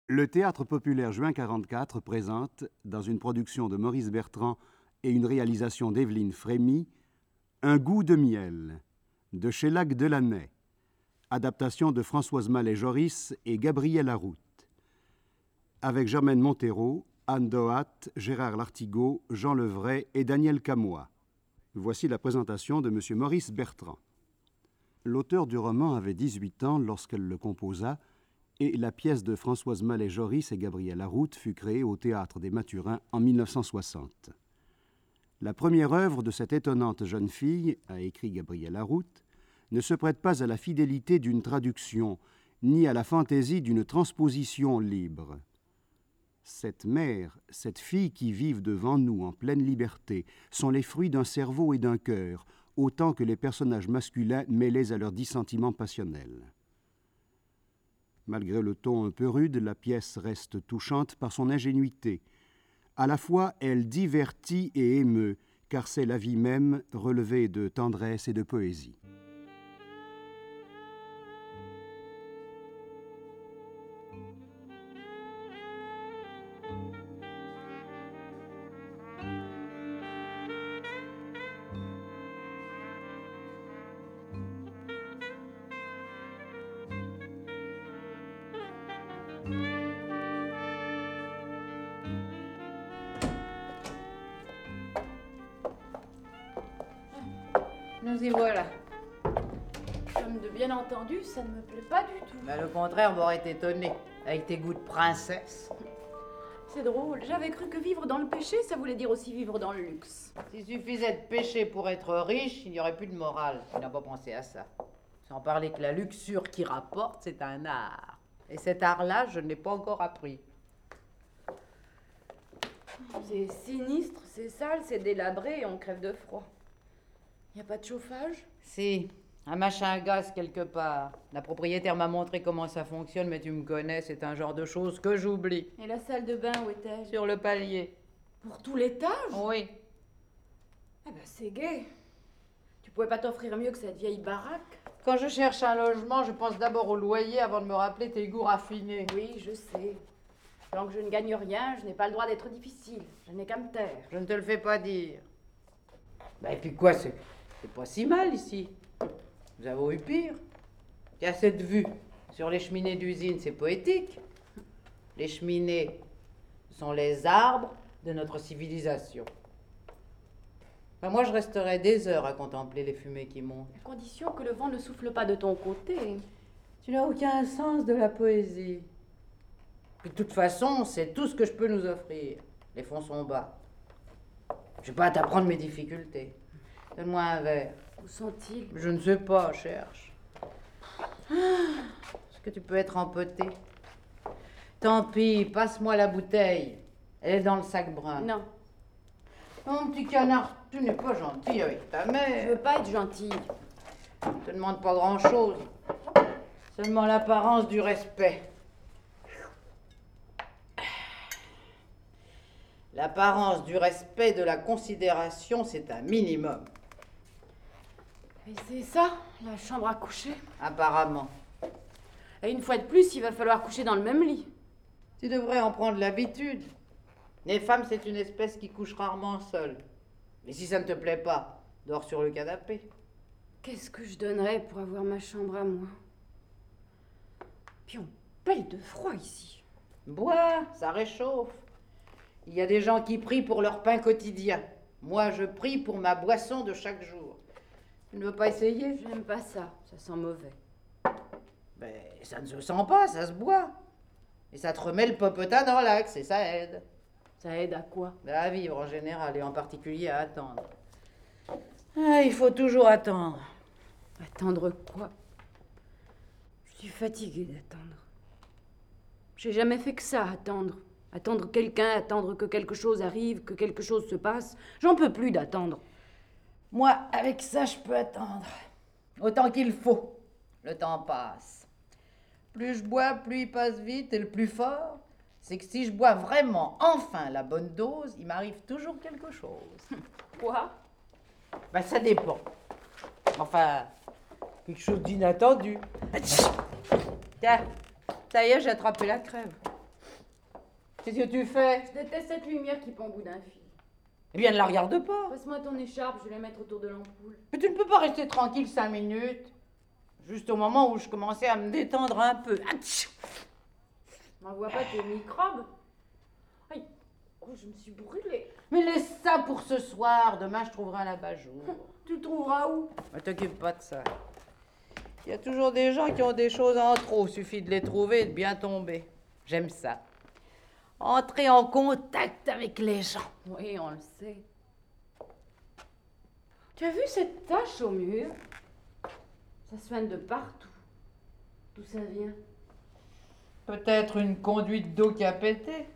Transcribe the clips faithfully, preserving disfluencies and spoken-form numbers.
Le Théâtre populaire Juin quarante-quatre présente, dans une production de Maurice Bertrand et une réalisation d'Evelyne Frémy, Un goût de miel, de Shellac Delaney, adaptation de Françoise Mallet-Joris et Gabriel Harout, avec Germaine Montero, Anne Doat, Gérard Lartigot, Jean Levray et Daniel Camois. Voici la présentation de M. Maurice Bertrand. L'auteur du roman avait dix-huit ans lorsqu'elle le composa, et la pièce de Françoise Mallet-Joris et Gabriel Harout fut créée au Théâtre des Mathurins en mille neuf cent soixante. La première œuvre de cette étonnante jeune fille, a écrit Gabriel Harout, ne se prête pas à la fidélité d'une traduction, ni à la fantaisie d'une transposition libre. Cette mère, cette fille qui vivent devant nous en pleine liberté, sont les fruits d'un cerveau et d'un cœur, autant que les personnages masculins mêlés à leurs dissentiments passionnels. Malgré le ton un peu rude, la pièce reste touchante par son ingénuité. À la fois, elle divertit et émeut, car c'est la vie même relevée de tendresse et de poésie. Nous y voilà. Comme de bien entendu, ça ne me plaît pas du tout. Mais le contraire m'aurait étonné, avec tes goûts de princesse. C'est drôle, j'avais cru que vivre dans le péché, ça voulait dire aussi vivre dans le luxe. S'il suffisait de pécher pour être riche, il n'y aurait plus de morale. Tu n'as pas pensé à ça. Sans parler que la luxure qui rapporte, c'est un art. Et cet art-là, je ne l'ai pas encore appris. C'est sinistre, c'est sale, c'est délabré et on crève de froid. Y a pas de chauffage? Si, un machin à gaz quelque part. La propriétaire m'a montré comment ça fonctionne, mais tu me connais, c'est un genre de choses que j'oublie. Et la salle de bain, où est-elle? Sur le palier. Pour tout l'étage? Oui. Eh ben c'est gai. Tu pouvais pas t'offrir mieux que cette vieille baraque? Quand je cherche un logement, je pense d'abord au loyer avant de me rappeler tes goûts raffinés. Oui, je sais. Tant que je ne gagne rien, je n'ai pas le droit d'être difficile. Je n'ai qu'à me taire. Je ne te le fais pas dire. Ben, et puis quoi, c'est... C'est pas si mal ici. Nous avons eu pire. Il y a cette vue sur les cheminées d'usine, c'est poétique. Les cheminées sont les arbres de notre civilisation. Ben moi, je resterai des heures à contempler les fumées qui montent. À condition que le vent ne souffle pas de ton côté. Tu n'as aucun sens de la poésie. De toute façon, c'est tout ce que je peux nous offrir. Les fonds sont bas. Je vais pas t'apprendre mes difficultés. Donne-moi un verre. Où sont-ils? Je ne sais pas, cherche. Est-ce que tu peux être empoté? Tant pis, passe-moi la bouteille. Elle est dans le sac brun. Non. Mon petit canard, tu n'es pas gentil avec ta mère. Je veux pas être gentille. Je te demande pas grand-chose. Seulement l'apparence du respect. L'apparence du respect, de la considération, c'est un minimum. Et c'est ça, la chambre à coucher? Apparemment. Et une fois de plus, il va falloir coucher dans le même lit. Tu devrais en prendre l'habitude. Les femmes, c'est une espèce qui couche rarement seule. Mais si ça ne te plaît pas, dors sur le canapé. Qu'est-ce que je donnerais pour avoir ma chambre à moi? Puis on pèle de froid ici. Bois, ça réchauffe. Il y a des gens qui prient pour leur pain quotidien. Moi, je prie pour ma boisson de chaque jour. Tu ne veux pas essayer? Je n'aime pas ça, ça sent mauvais. Ben, ça ne se sent pas, ça se boit. Et ça te remet le popotin dans l'axe et ça aide. Ça aide à quoi? À vivre en général et en particulier à attendre. Ah, il faut toujours attendre. Attendre quoi? Je suis fatiguée d'attendre. J'ai jamais fait que ça, attendre. Attendre quelqu'un, attendre que quelque chose arrive, que quelque chose se passe. J'en peux plus d'attendre. Moi, avec ça, je peux attendre. Autant qu'il faut. Le temps passe. Plus je bois, plus il passe vite. Et le plus fort, c'est que si je bois vraiment, enfin, la bonne dose, il m'arrive toujours quelque chose. Quoi? Ben, ça dépend. Enfin, quelque chose d'inattendu. Tiens, ça y est, j'ai attrapé la crève. Qu'est-ce que tu fais? Je déteste cette lumière qui pend au bout d'un fil. Eh bien, ne la regarde pas. Passe-moi ton écharpe, je vais la mettre autour de l'ampoule. Mais tu ne peux pas rester tranquille cinq minutes. Juste au moment où je commençais à me détendre un peu. Atch. M'envoie pas tes microbes. Aïe, oh, je me suis brûlée. Mais laisse ça pour ce soir. Demain, je trouverai un abat-jour. Tu trouveras où? Ne t'occupe pas de ça. Il y a toujours des gens qui ont des choses en trop. Suffit de les trouver et de bien tomber. J'aime ça. Entrer en contact avec les gens. Oui, on le sait. Tu as vu cette tache au mur? Ça soigne de partout. D'où ça vient? Peut-être une conduite d'eau qui a pété.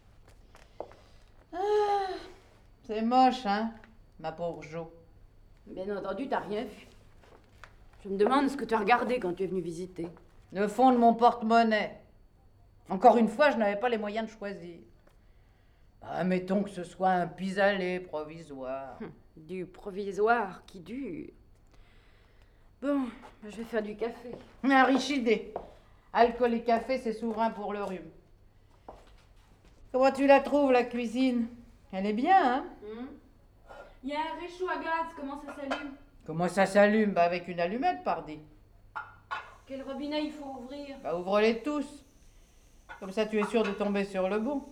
Ah, c'est moche, hein, ma pauvre Jo. Bien entendu, t'as rien vu. Je me demande ce que tu as regardé quand tu es venu visiter. Le fond de mon porte-monnaie. Encore une fois, je n'avais pas les moyens de choisir. Ah, mettons que ce soit un pis-aller provisoire. Hum, Du provisoire qui dure. Bon, je vais faire du café. Un riche idée. Alcool et café, c'est souverain pour le rhume. Comment tu la trouves, la cuisine? Elle est bien, hein? Hum. Il y a un réchaud à gaz, comment ça s'allume? Comment ça s'allume? Bah avec une allumette, pardi. Quel robinet il faut ouvrir? Bah ouvre-les tous. Comme ça, tu es sûr de tomber sur le bon.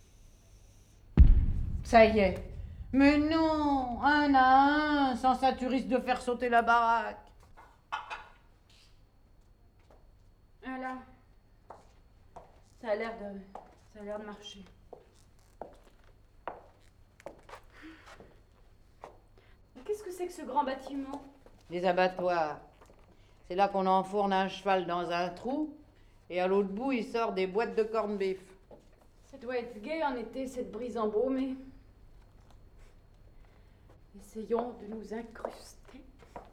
Ça y est. Mais non, un à un, sans ça tu risques de faire sauter la baraque. Voilà. Ça a l'air de... ça a l'air de marcher. Qu'est-ce que c'est que ce grand bâtiment? Les abattoirs. C'est là qu'on enfourne un cheval dans un trou et à l'autre bout, il sort des boîtes de corned beef. Ça doit être gai en été, cette brise embaumée. Essayons de nous incruster.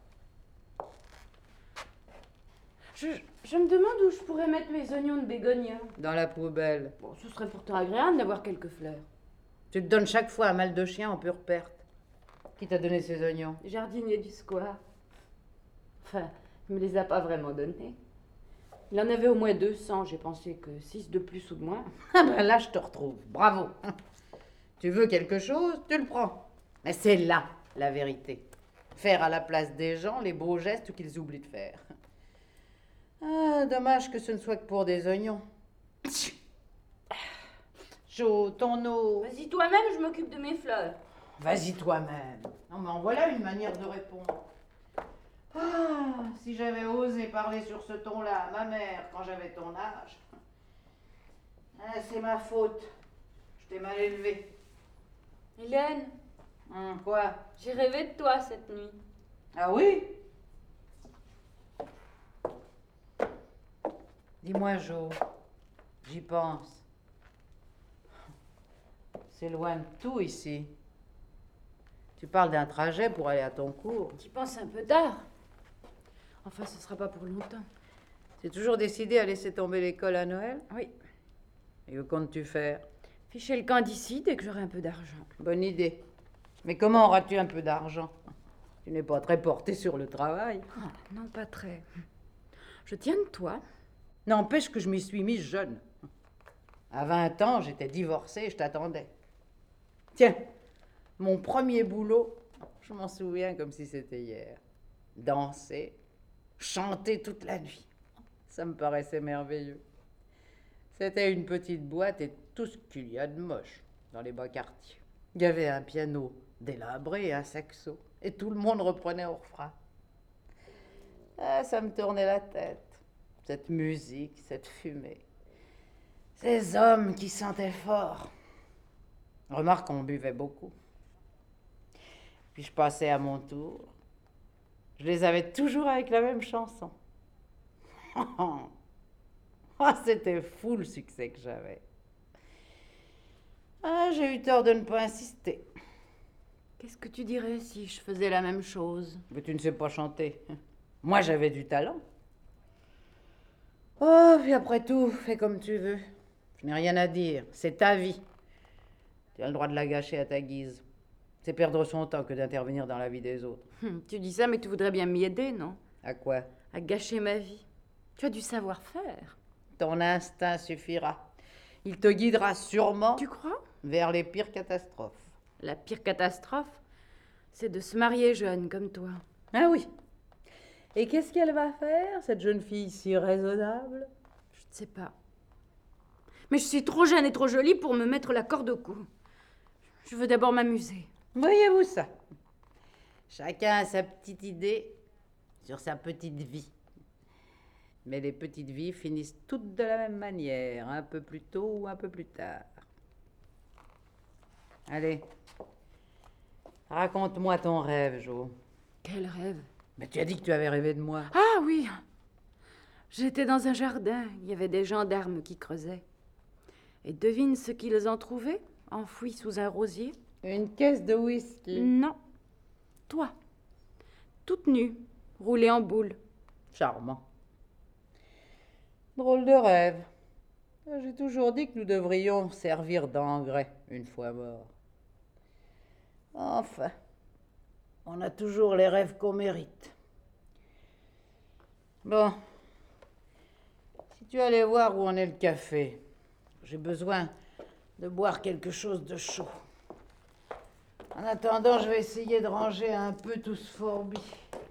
Je, je me demande où je pourrais mettre mes oignons de bégonia. Dans la poubelle. Bon, ce serait pourtant agréable d'avoir quelques fleurs. Tu te donnes chaque fois un mal de chien en pure perte. Qui t'a donné ces oignons? Le jardinier du square. Enfin, il me les a pas vraiment donnés. Il en avait au moins deux cents, j'ai pensé que six de plus ou de moins. Ah ben là, je te retrouve. Bravo. Tu veux quelque chose, tu le prends. Mais c'est là la vérité. Faire à la place des gens les beaux gestes qu'ils oublient de faire. Ah, dommage que ce ne soit que pour des oignons. Jo, ton eau. Vas-y toi-même, je m'occupe de mes fleurs. Vas-y toi-même. Non, mais en voilà une manière de répondre. Ah, si j'avais osé parler sur ce ton-là à ma mère quand j'avais ton âge. Ah, c'est ma faute. Je t'ai mal élevée. Hélène, Hum, quoi? j'ai rêvé de toi cette nuit. Ah oui? Dis-moi, Jo, j'y pense. C'est loin de tout ici. Tu parles d'un trajet pour aller à ton cours. Tu penses un peu tard. Enfin, ce sera pas pour longtemps. T'es toujours décidé à laisser tomber l'école à Noël? Oui. Et que comptes-tu faire? Ficher le camp d'ici dès que j'aurai un peu d'argent. Bonne idée. Mais comment auras-tu un peu d'argent? Tu n'es pas très porté sur le travail. Ah, non, pas très. Je tiens de toi. N'empêche que je m'y suis mise jeune. À vingt ans, j'étais divorcée et je t'attendais. Tiens, mon premier boulot, je m'en souviens comme si c'était hier. Danser, chanter toute la nuit. Ça me paraissait merveilleux. C'était une petite boîte et tout ce qu'il y a de moche dans les bas quartiers. Il y avait un piano délabré et un saxo. Et tout le monde reprenait au refrain. Ah, ça me tournait la tête. Cette musique, cette fumée. Ces hommes qui sentaient fort. Remarque qu'on buvait beaucoup. Puis je passais à mon tour. Je les avais toujours avec la même chanson. Ah, c'était fou le succès que j'avais. Ah, j'ai eu tort de ne pas insister. Qu'est-ce que tu dirais si je faisais la même chose? Mais tu ne sais pas chanter. Moi, j'avais du talent. Oh, puis après tout, fais comme tu veux. Je n'ai rien à dire. C'est ta vie. Tu as le droit de la gâcher à ta guise. C'est perdre son temps que d'intervenir dans la vie des autres. Hum, tu dis ça, mais tu voudrais bien m'y aider, non? À quoi? À gâcher ma vie. Tu as du savoir-faire. Ton instinct suffira. Il te guidera sûrement Tu crois? vers les pires catastrophes. La pire catastrophe, c'est de se marier jeune comme toi. Ah oui. Et qu'est-ce qu'elle va faire, cette jeune fille si raisonnable? Je ne sais pas. Mais je suis trop jeune et trop jolie pour me mettre la corde au cou. Je veux d'abord m'amuser. Voyez-vous ça? Chacun a sa petite idée sur sa petite vie. Mais les petites vies finissent toutes de la même manière, un peu plus tôt ou un peu plus tard. Allez, raconte-moi ton rêve, Jo. Quel rêve! Mais tu as dit que tu avais rêvé de moi. Ah oui! J'étais dans un jardin, il y avait des gendarmes qui creusaient. Et devine ce qu'ils ont trouvé, enfoui sous un rosier? Une caisse de whisky. Non. Toi. Toute nue, roulée en boule. Charmant. Drôle de rêve. J'ai toujours dit que nous devrions servir d'engrais une fois morts. Enfin, on a toujours les rêves qu'on mérite. Bon, si tu allais voir où en est le café, j'ai besoin de boire quelque chose de chaud. En attendant, je vais essayer de ranger un peu tout ce fourbi.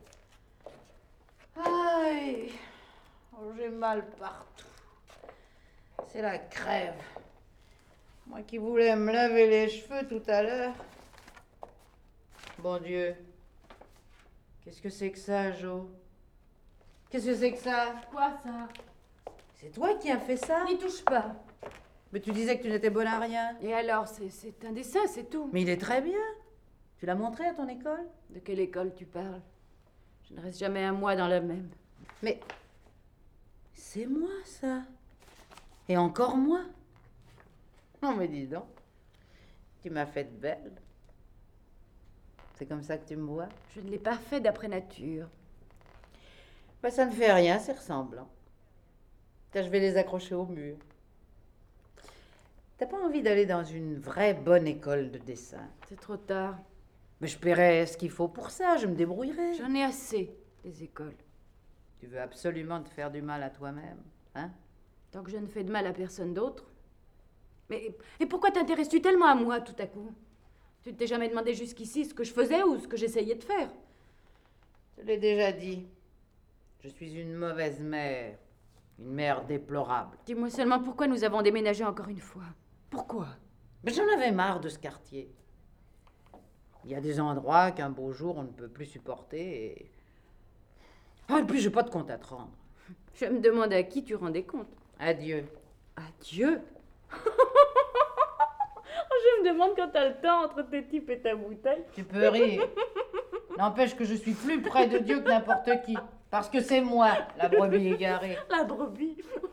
Aïe, oh, j'ai mal partout. C'est la crève. Moi qui voulais me laver les cheveux tout à l'heure. Bon Dieu, qu'est-ce que c'est que ça, Jo? Qu'est-ce que c'est que ça? Quoi ça? C'est toi qui as fait ça? N'y touche pas. Mais tu disais que tu n'étais bonne à rien. Et alors, c'est, c'est un dessin, c'est tout. Mais il est très bien. Tu l'as montré à ton école? De quelle école tu parles? Je ne reste jamais un mois dans la même. Mais c'est moi, ça. Et encore moi. Non, mais dis donc, tu m'as faite belle. C'est comme ça que tu me vois? Je ne l'ai pas fait d'après nature. Bah, ça ne fait rien, c'est ressemblant. Tiens, je vais les accrocher au mur. T'as pas envie d'aller dans une vraie bonne école de dessin? C'est trop tard. Mais je paierai ce qu'il faut pour ça, je me débrouillerai. J'en ai assez des écoles. Tu veux absolument te faire du mal à toi-même, hein? Tant que je ne fais de mal à personne d'autre. Mais et pourquoi t'intéresses-tu tellement à moi tout à coup? Tu ne t'es jamais demandé jusqu'ici ce que je faisais ou ce que j'essayais de faire? Je l'ai déjà dit. Je suis une mauvaise mère. Une mère déplorable. Dis-moi seulement pourquoi nous avons déménagé encore une fois. Pourquoi? Mais j'en avais marre de ce quartier. Il y a des endroits qu'un beau jour on ne peut plus supporter et... Ah, et puis j'ai pas de compte à te rendre. Je me demande à qui tu rendais compte. Adieu. Adieu. Je me demande quand t'as le temps entre tes types et ta bouteille. Tu peux rire. N'empêche que je suis plus près de Dieu que n'importe qui. Parce que c'est moi, la brebis égarée. La brebis.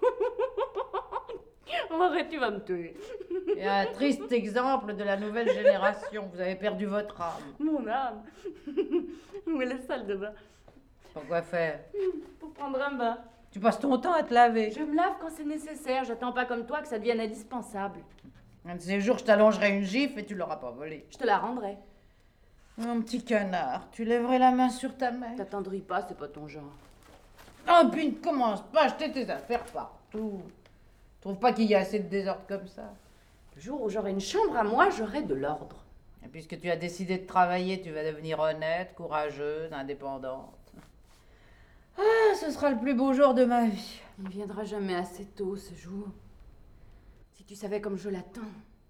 Oh, arrête, tu vas me tuer. Et un triste exemple de la nouvelle génération. Vous avez perdu votre âme. Mon âme. Où est la salle de bain? Pourquoi faire? Pour prendre un bain. Tu passes ton temps à te laver. Je me lave quand c'est nécessaire. J'attends pas comme toi que ça devienne indispensable. Un de ces jours, je t'allongerai une gifle et tu l'auras pas volée. Je te la rendrai. Mon petit canard, tu lèverais la main sur ta mère. T'attendris pas, c'est pas ton genre. Oh, puis ne commence pas à acheter tes affaires partout. Trouve pas qu'il y a assez de désordre comme ça. Le jour où j'aurai une chambre à moi, j'aurai de l'ordre. Et puisque tu as décidé de travailler, tu vas devenir honnête, courageuse, indépendante. Ah, ce sera le plus beau jour de ma vie. Il ne viendra jamais assez tôt, ce jour. Si tu savais comme je l'attends.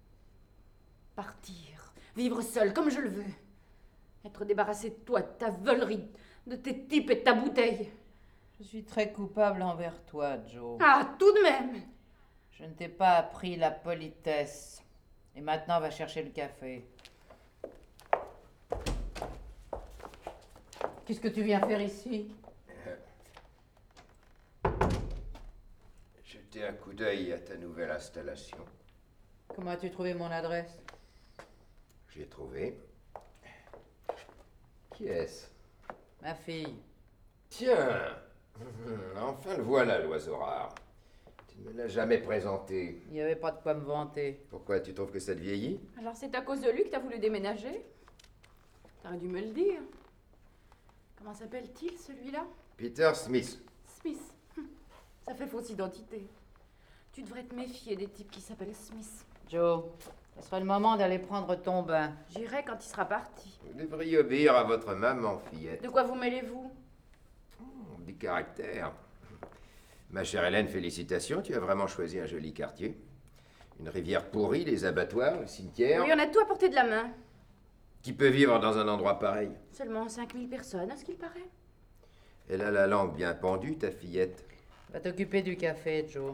Partir, vivre seule comme je le veux. Être débarrassée de toi, de ta veulerie, de tes types et de ta bouteille. Je suis très coupable envers toi, Jo. Ah, tout de même! Je ne t'ai pas appris la politesse. Et maintenant, va chercher le café. Qu'est-ce que tu viens faire ici? Jeter un coup d'œil à ta nouvelle installation. Comment as-tu trouvé mon adresse? J'ai trouvé. Qui est-ce? Ma fille. Tiens, enfin le voilà, l'oiseau rare. Tu ne me l'as jamais présenté. Il n'y avait pas de quoi me vanter. Pourquoi, tu trouves que ça te vieillit? Alors c'est à cause de lui que t'as voulu déménager? T'aurais dû me le dire. Comment s'appelle-t-il, celui-là? Peter Smith. Smith. Hum, Ça fait fausse identité. Tu devrais te méfier des types qui s'appellent Smith. Joe, ce serait le moment d'aller prendre ton bain. J'irai quand il sera parti. Vous devriez obéir à votre maman, fillette. De quoi vous mêlez-vous? Du caractère. Ma chère Hélène, félicitations, tu as vraiment choisi un joli quartier. Une rivière pourrie, les abattoirs, le cimetière. Oui, on a tout à portée de la main. Qui peut vivre dans un endroit pareil? Seulement cinq mille personnes, à ce qu'il paraît. Elle a la langue bien pendue, ta fillette. Va t'occuper du café, Joe.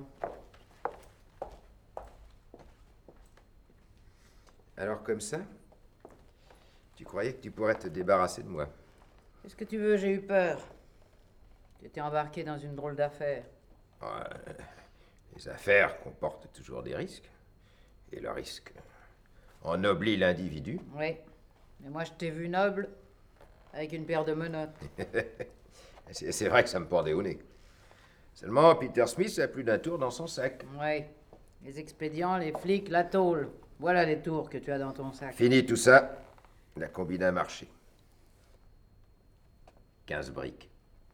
Alors comme ça, tu croyais que tu pourrais te débarrasser de moi? Qu'est-ce que tu veux? J'ai eu peur. Tu étais embarqué dans une drôle d'affaire. Ouais, les affaires comportent toujours des risques. Et le risque ennoblit l'individu. Oui. Mais moi, je t'ai vu noble, avec une paire de menottes. C'est c'est vrai que ça me pendait au nez. Seulement, Peter Smith a plus d'un tour dans son sac. Oui. Les expédients, les flics, la tôle. Voilà les tours que tu as dans ton sac. Fini tout ça, la combine a marché. quinze briques.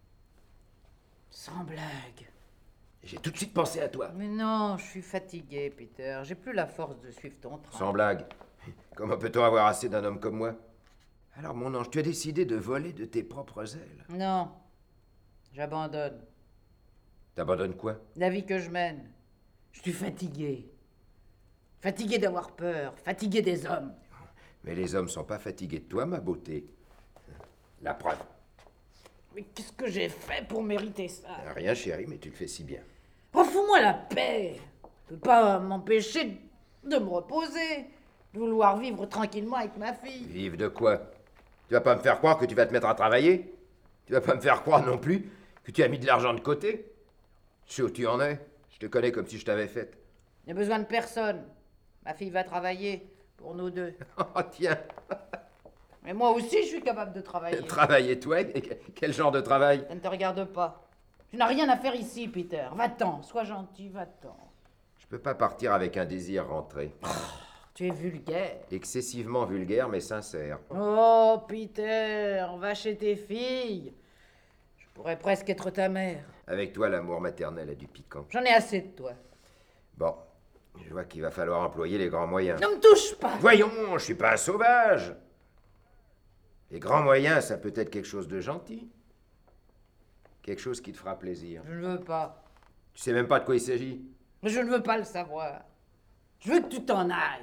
Sans blague. J'ai tout de suite pensé à toi. Mais non, je suis fatigué, Peter. J'ai plus la force de suivre ton train. Sans blague. Comment peut-on avoir assez d'un homme comme moi? Alors, mon ange, tu as décidé de voler de tes propres ailes. Non. J'abandonne. T'abandonnes quoi? La vie que je mène. Je suis fatigué. Fatigué d'avoir peur. Fatigué des hommes. Mais les hommes sont pas fatigués de toi, ma beauté. La preuve. Mais qu'est-ce que j'ai fait pour mériter ça? Rien, chérie, mais tu le fais si bien. Oh, fous-moi la paix. Je peux pas m'empêcher de me reposer. De vouloir vivre tranquillement avec ma fille. Vive de quoi? Tu vas pas me faire croire que tu vas te mettre à travailler? Tu vas pas me faire croire non plus que tu as mis de l'argent de côté? Je sais où tu en es. Je te connais comme si je t'avais faite. Il n'y a besoin de personne. Ma fille va travailler pour nous deux. Oh, tiens. Mais moi aussi, je suis capable de travailler. Travailler, toi? Quel genre de travail? Ça ne te regarde pas. Tu n'as rien à faire ici, Peter. Va-t'en, sois gentil, va-t'en. Je peux pas partir avec un désir rentré. Tu es vulgaire. Excessivement vulgaire, mais sincère. Oh, Peter, va chez tes filles. Je pourrais presque être ta mère. Avec toi, l'amour maternel a du piquant. J'en ai assez de toi. Bon, je vois qu'il va falloir employer les grands moyens. Ne me touche pas. Voyons, je suis pas un sauvage. Les grands moyens, ça peut être quelque chose de gentil. Quelque chose qui te fera plaisir. Je ne veux pas. Tu sais même pas de quoi il s'agit. Mais je ne veux pas le savoir. Je veux que tu t'en ailles.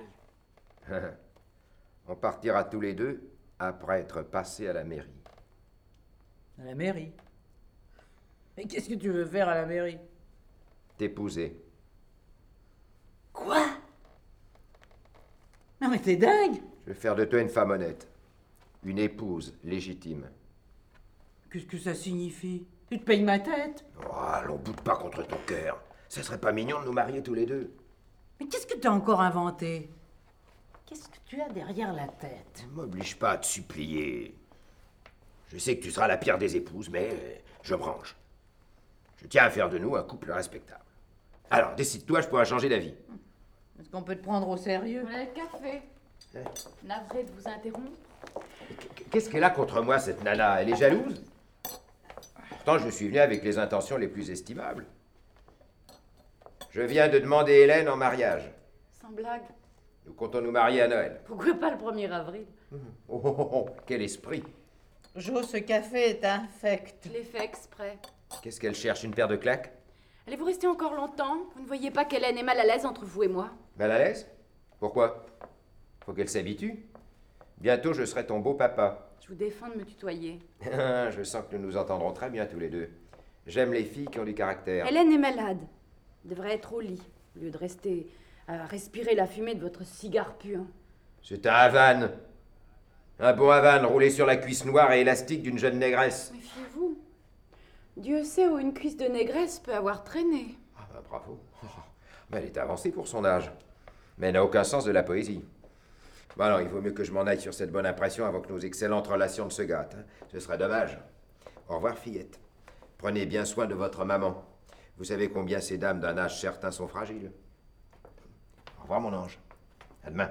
On partira tous les deux après être passés à la mairie. À la mairie? Mais qu'est-ce que tu veux faire à la mairie? T'épouser. Quoi? Non mais t'es dingue! Je vais faire de toi une femme honnête. Une épouse légitime. Qu'est-ce que ça signifie? Tu te payes ma tête? Oh, allons, boude pas contre ton cœur. Ça serait pas mignon de nous marier tous les deux. Mais qu'est-ce que t'as encore inventé? Qu'est-ce que tu as derrière la tête? Ne m'oblige pas à te supplier. Je sais que tu seras la pire des épouses, mais je me range. Je tiens à faire de nous un couple respectable. Alors, décide-toi, je pourrais changer d'avis. Est-ce qu'on peut te prendre au sérieux? Voilà le café. Navré de vous interrompre. Qu'est-ce qu'elle a contre moi, cette nana? Elle est jalouse? Pourtant, je suis venu avec les intentions les plus estimables. Je viens de demander Hélène en mariage. Sans blague. Nous comptons nous marier à Noël. Pourquoi pas le premier avril? Oh, oh, oh, oh, quel esprit! Jo, ce café est infect. Je l'ai fait exprès. Qu'est-ce qu'elle cherche, une paire de claques? Allez-vous rester encore longtemps? Vous ne voyez pas qu'Hélène est mal à l'aise entre vous et moi? Mal à l'aise? Pourquoi? Faut qu'elle s'habitue. Bientôt, je serai ton beau papa. Je vous défends de me tutoyer. Je sens que nous nous entendrons très bien tous les deux. J'aime les filles qui ont du caractère. Hélène est malade. Elle devrait être au lit, au lieu de rester à respirer la fumée de votre cigare puant. C'est un Havane. Un bon Havane roulé sur la cuisse noire et élastique d'une jeune négresse. Méfiez-vous. Dieu sait où une cuisse de négresse peut avoir traîné. Ah bah bravo. Oh, mais elle est avancée pour son âge. Mais elle n'a aucun sens de la poésie. Bon alors, il vaut mieux que je m'en aille sur cette bonne impression avant que nos excellentes relations ne se gâtent. Hein. Ce serait dommage. Au revoir, fillette. Prenez bien soin de votre maman. Vous savez combien ces dames d'un âge certain sont fragiles. Au revoir, mon ange. À demain.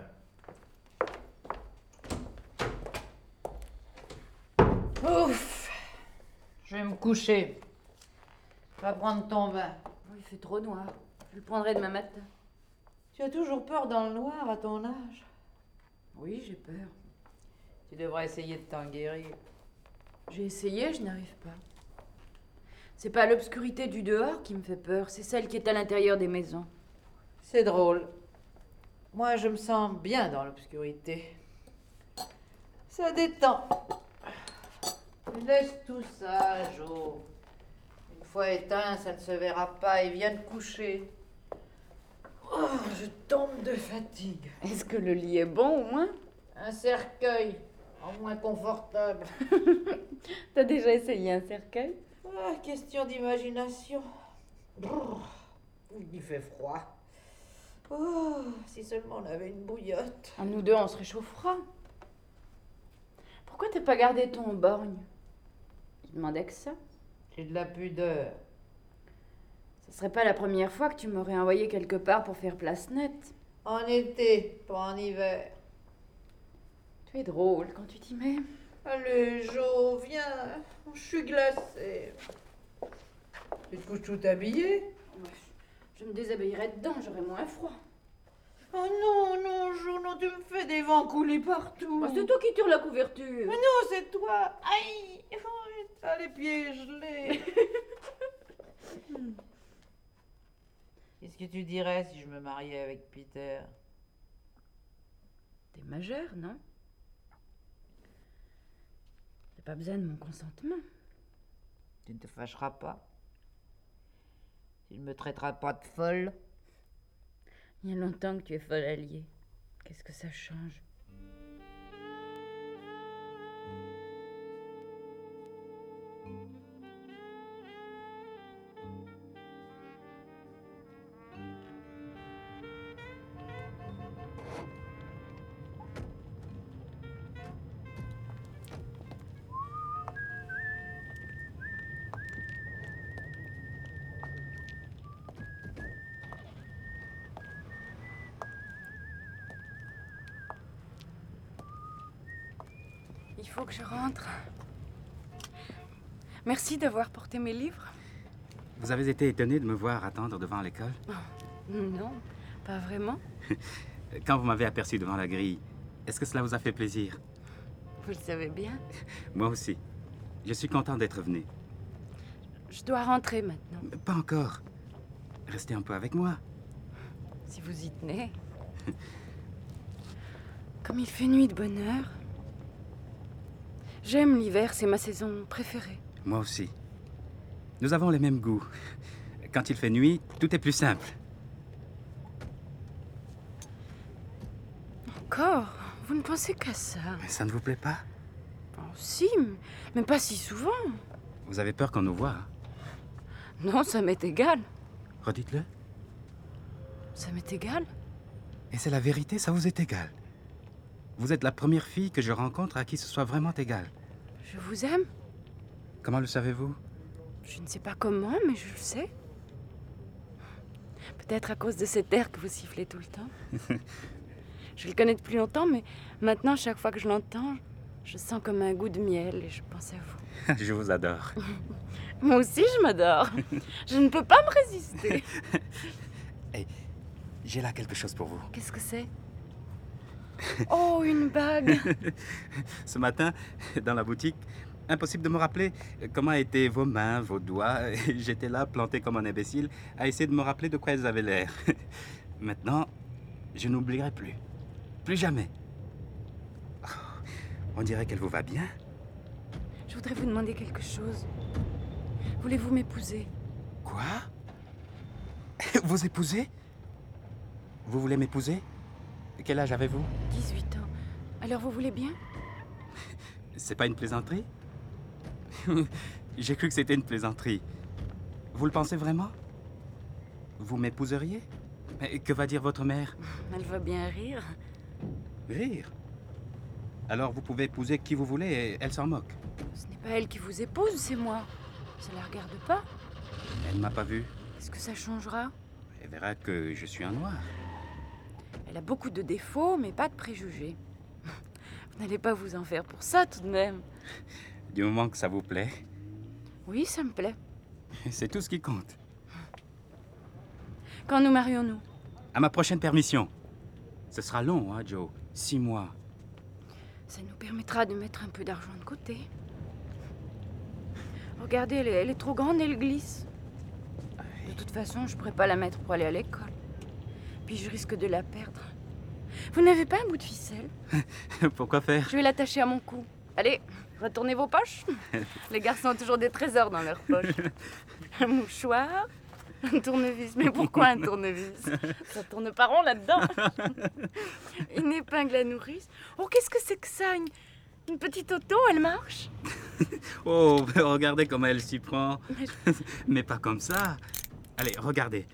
Ouf! Je vais me coucher. Va prendre ton bain. Oh, il fait trop noir. Je le prendrai demain matin. Tu as toujours peur dans le noir à ton âge. Oui, j'ai peur. Tu devrais essayer de t'en guérir. J'ai essayé, je n'arrive pas. C'est pas l'obscurité du dehors qui me fait peur, c'est celle qui est à l'intérieur des maisons. C'est drôle. Moi, je me sens bien dans l'obscurité. Ça détend. Laisse tout ça, Jo. Une fois éteint, ça ne se verra pas et viens te coucher. Oh, je tombe de fatigue. Est-ce que le lit est bon au moins? Un cercueil, en moins confortable. T'as déjà essayé un cercueil? Ah, question d'imagination. Brrr, il fait froid. Oh, si seulement on avait une bouillotte. Ah, nous deux, on se réchauffera. Pourquoi t'as pas gardé ton borgne? Tu demandais que ça? J'ai de la pudeur. Ce serait pas la première fois que tu m'aurais envoyé quelque part pour faire place nette. En été, pas en hiver. Tu es drôle quand tu t'y mets. Allez, Jo, viens. Je suis glacée. Tu te couches tout habillée? Ouais, je me déshabillerais dedans, j'aurais moins froid. Oh non, non, Jo, non, tu me fais des vents couler partout. Bah, c'est toi qui tire la couverture. Mais non, c'est toi. Aïe, oh, t'as les pieds gelés. Qu'est-ce que tu dirais si je me mariais avec Peter? T'es majeur, non? T'as pas besoin de mon consentement. Tu ne te fâcheras pas? Tu ne me traiteras pas de folle? Il y a longtemps que tu es folle alliée. Qu'est-ce que ça change? Il faut que je rentre. Merci d'avoir porté mes livres. Vous avez été étonné de me voir attendre devant l'école? Non, pas vraiment. Quand vous m'avez aperçu devant la grille, est-ce que cela vous a fait plaisir? Vous le savez bien. Moi aussi. Je suis content d'être venu. Je dois rentrer maintenant. Mais pas encore. Restez un peu avec moi. Si vous y tenez. Comme il fait nuit de bonne heure. J'aime l'hiver, c'est ma saison préférée. Moi aussi. Nous avons les mêmes goûts. Quand il fait nuit, tout est plus simple. Encore? Vous ne pensez qu'à ça? Mais ça ne vous plaît pas? Oh, si, mais pas si souvent. Vous avez peur qu'on nous voie? Non, ça m'est égal. Redites-le. Ça m'est égal. Et c'est la vérité, ça vous est égal. Vous êtes la première fille que je rencontre à qui ce soit vraiment égal. Je vous aime. Comment le savez-vous? Je ne sais pas comment, mais je le sais. Peut-être à cause de cet air que vous sifflez tout le temps. Je le connais depuis longtemps, mais maintenant, chaque fois que je l'entends, je sens comme un goût de miel et je pense à vous. Je vous adore. Moi aussi, je m'adore. Je ne peux pas me résister. Hey, j'ai là quelque chose pour vous. Qu'est-ce que c'est? Oh, une bague. Ce matin, dans la boutique, impossible de me rappeler comment étaient vos mains, vos doigts. J'étais là, planté comme un imbécile, à essayer de me rappeler de quoi elles avaient l'air. Maintenant, je n'oublierai plus. Plus jamais. Oh, on dirait qu'elle vous va bien. Je voudrais vous demander quelque chose. Voulez-vous m'épouser? Quoi? Vous épousez? Vous voulez m'épouser? Quel âge avez-vous? dix-huit ans. Alors vous voulez bien? C'est pas une plaisanterie? J'ai cru que c'était une plaisanterie. Vous le pensez vraiment? Vous m'épouseriez? Mais que va dire votre mère? Elle va bien rire. Rire? Alors vous pouvez épouser qui vous voulez et elle s'en moque. Ce n'est pas elle qui vous épouse, c'est moi. Ça la regarde pas. Elle ne m'a pas vu. Est-ce que ça changera? Elle verra que je suis un noir. Elle a beaucoup de défauts, mais pas de préjugés. Vous n'allez pas vous en faire pour ça, tout de même. Du moment que ça vous plaît, Oui, ça me plaît. c'est tout ce qui compte. Quand nous marions-nous? À ma prochaine permission. Ce sera long, hein, Joe? Six mois. Ça nous permettra de mettre un peu d'argent de côté. Regardez, elle est, elle est trop grande, elle glisse. De toute façon, je pourrais pas la mettre pour aller à l'école. Puis je risque de la perdre. Vous n'avez pas un bout de ficelle? Pourquoi faire? Je vais l'attacher à mon cou. Allez, retournez vos poches. Les garçons ont toujours des trésors dans leurs poches. Un mouchoir, un tournevis. Mais pourquoi un tournevis? Ça tourne pas rond là-dedans. Une épingle à nourrice. Oh, qu'est-ce que c'est que ça? Une, une petite auto, elle marche? Oh, regardez comment elle s'y prend. Mais je- Mais pas comme ça. Allez, regardez.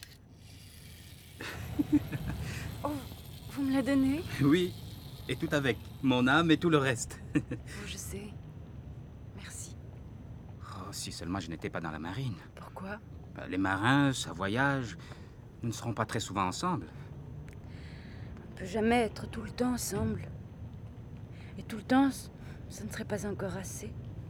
Oh, vous me la donnez? Oui, et tout avec. Mon âme et tout le reste. Oh, je sais. Merci. Oh, si seulement je n'étais pas dans la marine. Pourquoi? Les marins, ça voyage. Nous ne serons pas très souvent ensemble. On peut jamais être tout le temps ensemble. Et tout le temps, c- ça ne serait pas encore assez.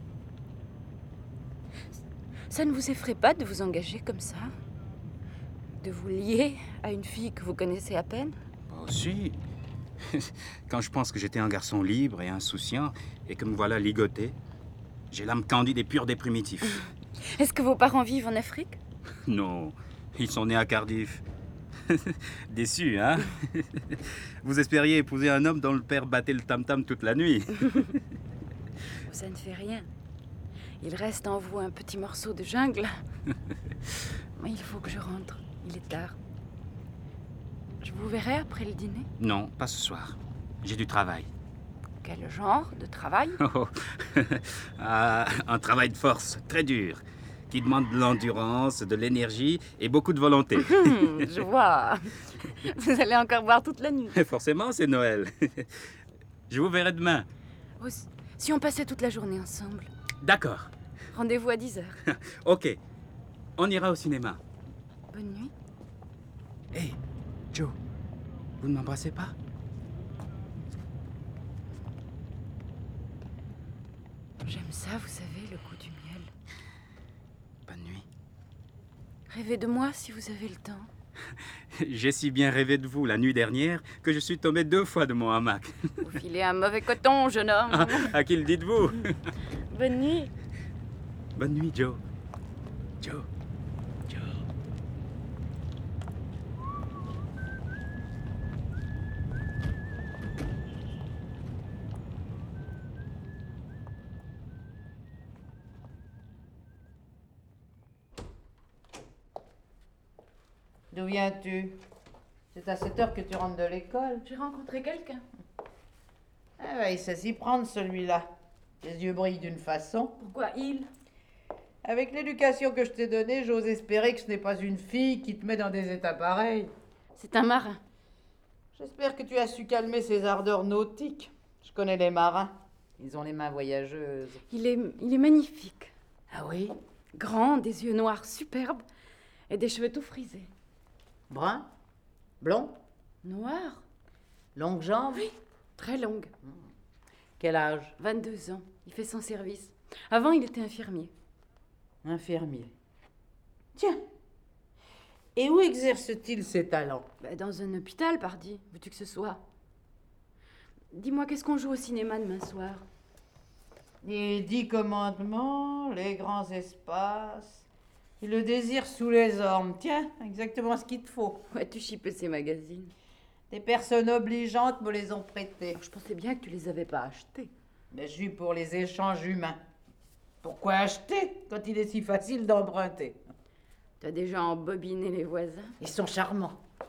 Ça ne vous effraie pas de vous engager comme ça? De vous lier à une fille que vous connaissez à peine? Oh, si. Quand je pense que j'étais un garçon libre et insouciant, et que me voilà ligoté, j'ai l'âme candide et pure des primitifs. Est-ce que vos parents vivent en Afrique? Non, ils sont nés à Cardiff. Déçu, hein? Vous espériez épouser un homme dont le père battait le tam-tam toute la nuit. Ça ne fait rien. Il reste en vous un petit morceau de jungle. Mais il faut que je rentre. Il est tard. Je vous verrai après le dîner. Non, pas ce soir. J'ai du travail. Quel genre de travail? Oh. Ah, un travail de force, très dur, qui demande de l'endurance, de l'énergie et beaucoup de volonté. Hmm, je vois. Vous allez encore boire toute la nuit. Forcément, c'est Noël. Je vous verrai demain. Oh, si- si on passait toute la journée ensemble. D'accord. Rendez-vous à dix heures. Ok. On ira au cinéma. Bonne nuit. Hé, Joe, vous ne m'embrassez pas? J'aime ça, vous savez, le goût du miel. Bonne nuit. Rêvez de moi si vous avez le temps. J'ai si bien rêvé de vous la nuit dernière que je suis tombé deux fois de mon hamac. Vous filez un mauvais coton, jeune homme. Ah, à qui le dites-vous? Bonne nuit. Bonne nuit, Joe. Joe. Joe. D'où viens-tu? C'est à cette heure que tu rentres de l'école. J'ai rencontré quelqu'un. Ah bah, il sait s'y prendre, celui-là. Les yeux brillent d'une façon. Pourquoi il? Avec l'éducation que je t'ai donnée, j'ose espérer que ce n'est pas une fille qui te met dans des états pareils. C'est un marin. J'espère que tu as su calmer ses ardeurs nautiques. Je connais les marins. Ils ont les mains voyageuses. Il est, il est magnifique. Ah oui? Grand, des yeux noirs superbes et des cheveux tout frisés. Brun? Blond? Noirs? Longue jambe? Oui, très longues. Quel âge? vingt-deux ans. Il fait son service. Avant, il était infirmier. Infirmier. Tiens. Et où exerce-t-il ses talents? Bah, dans un hôpital, pardi. Veux-tu que ce soit? Dis-moi, qu'est-ce qu'on joue au cinéma demain soir? Les dix commandements, les grands espaces, et le désir sous les ormes. Tiens, exactement ce qu'il te faut. Où as-tu chipé ces magazines? Des personnes obligeantes me les ont prêtés. Je pensais bien que tu les avais pas achetés. Mais je suis pour les échanges humains. Pourquoi acheter quand il est si facile d'emprunter? T'as déjà embobiné les voisins? Ils sont charmants.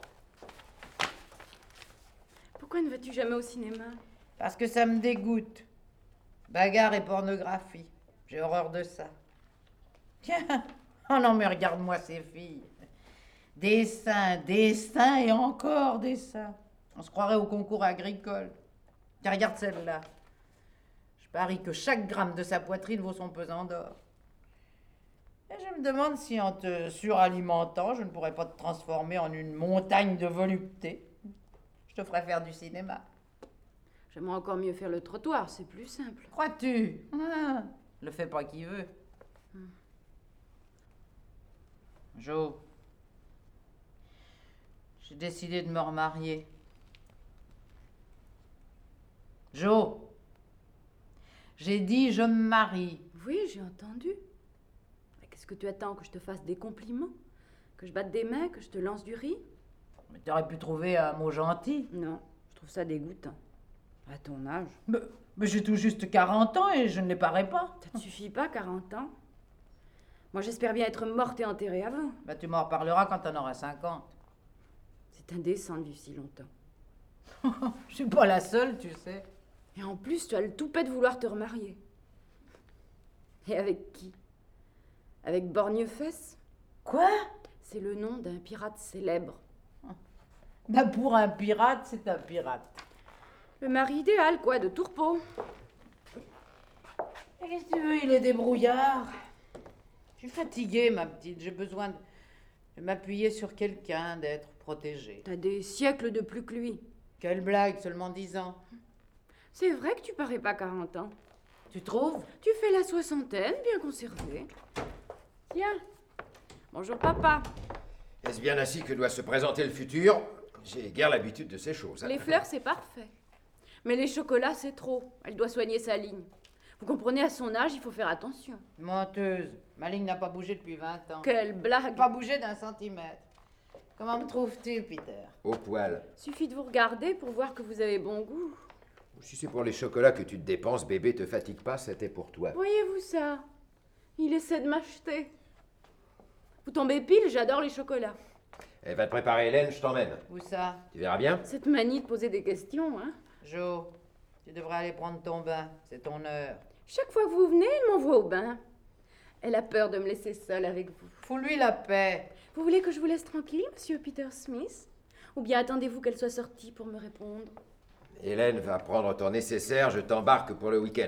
Pourquoi ne vas-tu jamais au cinéma? Parce que ça me dégoûte. Bagarre et pornographie. J'ai horreur de ça. Tiens, oh non mais regarde-moi ces filles. Des seins, des seins et encore des seins. On se croirait au concours agricole. Tiens, regarde celle-là. Je parie que chaque gramme de sa poitrine vaut son pesant d'or. Et je me demande si en te suralimentant, je ne pourrais pas te transformer en une montagne de volupté. Je te ferais faire du cinéma. J'aimerais encore mieux faire le trottoir, c'est plus simple. Crois-tu? Ah, le fait pas qui veut. Hmm. Jo, J'ai décidé de me remarier. Jo, j'ai dit je me marie. Oui, j'ai entendu. Mais qu'est-ce que tu attends? Que je te fasse des compliments? Que je batte des mains? Que je te lance du riz? Mais t'aurais pu trouver un mot gentil. Non, je trouve ça dégoûtant. À ton âge. Mais, mais j'ai tout juste quarante ans et je ne les parais pas. Ça te suffit pas, quarante ans? Moi, j'espère bien être morte et enterrée avant. Bah, tu m'en reparleras quand t'en auras cinquante. C'est indécent de vivre si longtemps. Je suis pas la seule, tu sais. Et en plus, tu as le toupet de vouloir te remarier. Et avec qui? Avec Borgnefesse? Quoi? C'est le nom d'un pirate célèbre. Bah, pour un pirate, c'est un pirate. Le mari idéal, quoi, de Tourpeau. Et qu'est-ce que tu veux, il est débrouillard. Je suis fatiguée, ma petite. J'ai besoin de, de m'appuyer sur quelqu'un, d'être protégée. T'as des siècles de plus que lui. Quelle blague, seulement dix ans. C'est vrai que tu parais pas quarante ans. Tu trouves? Tu fais la soixantaine, bien conservée. Tiens. Bonjour, papa. Est-ce bien ainsi que doit se présenter le futur? J'ai guère l'habitude de ces choses. hein. Les fleurs, c'est parfait. Mais les chocolats, c'est trop. Elle doit soigner sa ligne. Vous comprenez, à son âge, il faut faire attention. Menteuse. Ma ligne n'a pas bougé depuis vingt ans. Quelle blague! Pas bougé d'un centimètre. Comment me trouves-tu, Peter? Au poil. Suffit de vous regarder pour voir que vous avez bon goût. Si c'est pour les chocolats que tu te dépenses, bébé, te fatigue pas, c'était pour toi. Voyez-vous ça? Il essaie de m'acheter. Vous tombez pile, j'adore les chocolats. Elle va te préparer, Hélène, je t'emmène. Où ça? Tu verras bien. Cette manie de poser des questions, hein? Jo, tu devrais aller prendre ton bain. C'est ton heure. Chaque fois que vous venez, elle m'envoie au bain. Elle a peur de me laisser seule avec vous. Fous-lui la paix. Vous voulez que je vous laisse tranquille, monsieur Peter Smith? Ou bien attendez-vous qu'elle soit sortie pour me répondre? Hélène va prendre ton nécessaire, je t'embarque pour le week-end.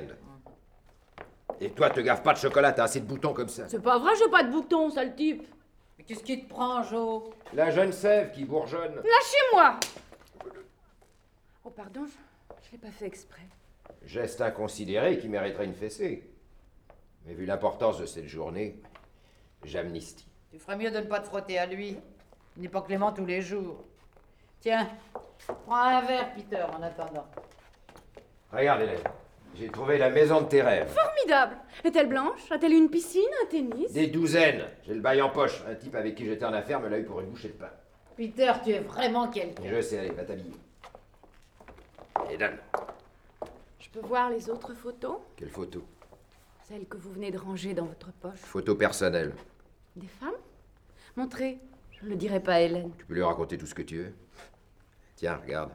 Et toi, te gaffe pas de chocolat, t'as assez de boutons comme ça. C'est pas vrai, j'ai pas de boutons, sale type. Mais qu'est-ce qui te prend, Jo? La jeune sève qui bourgeonne. Lâchez-moi! Oh, pardon, je, je l'ai pas fait exprès. Geste inconsidéré qui mériterait une fessée. Mais vu l'importance de cette journée, j'amnistie. Tu ferais mieux de ne pas te frotter à lui. Il n'est pas clément tous les jours. Tiens, prends un verre, Peter, en attendant. Regarde, Hélène, j'ai trouvé la maison de tes rêves. Formidable! Est-elle blanche? A-t-elle une piscine, un tennis? Des douzaines. J'ai le bail en poche. Un type avec qui j'étais en affaire me l'a eu pour une bouchée de pain. Peter, tu es vraiment quelqu'un. Je sais, allez, va t'habiller. Et donne. Je peux voir les autres photos? Quelle photo? Celles que vous venez de ranger dans votre poche. Photo personnelle. Des femmes? Montrez. Je ne le dirai pas à Hélène. Tu peux lui raconter tout ce que tu veux. Tiens, regarde.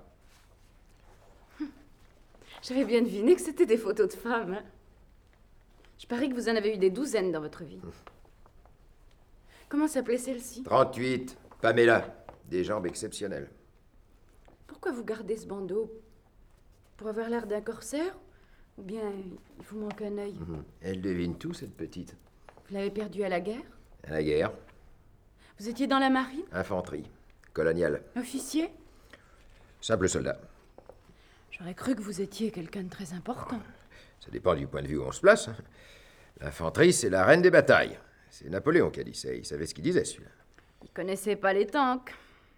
J'avais bien deviné que c'était des photos de femmes. Hein. Je parie que vous en avez eu des douzaines dans votre vie. Comment s'appelait celle-ci? trente-huit. Pamela. Des jambes exceptionnelles. Pourquoi vous gardez ce bandeau? Pour avoir l'air d'un corsaire? Ou bien il vous manque un œil? Mhm. Elle devine tout, cette petite. Vous l'avez perdu à la guerre? À la guerre. Vous étiez dans la marine? Infanterie. Coloniale. Officier? Simple soldat. J'aurais cru que vous étiez quelqu'un de très important. Ça dépend du point de vue où on se place. hein. L'infanterie, c'est la reine des batailles. C'est Napoléon qui a dit ça. Il savait ce qu'il disait, celui-là. Il connaissait pas les tanks.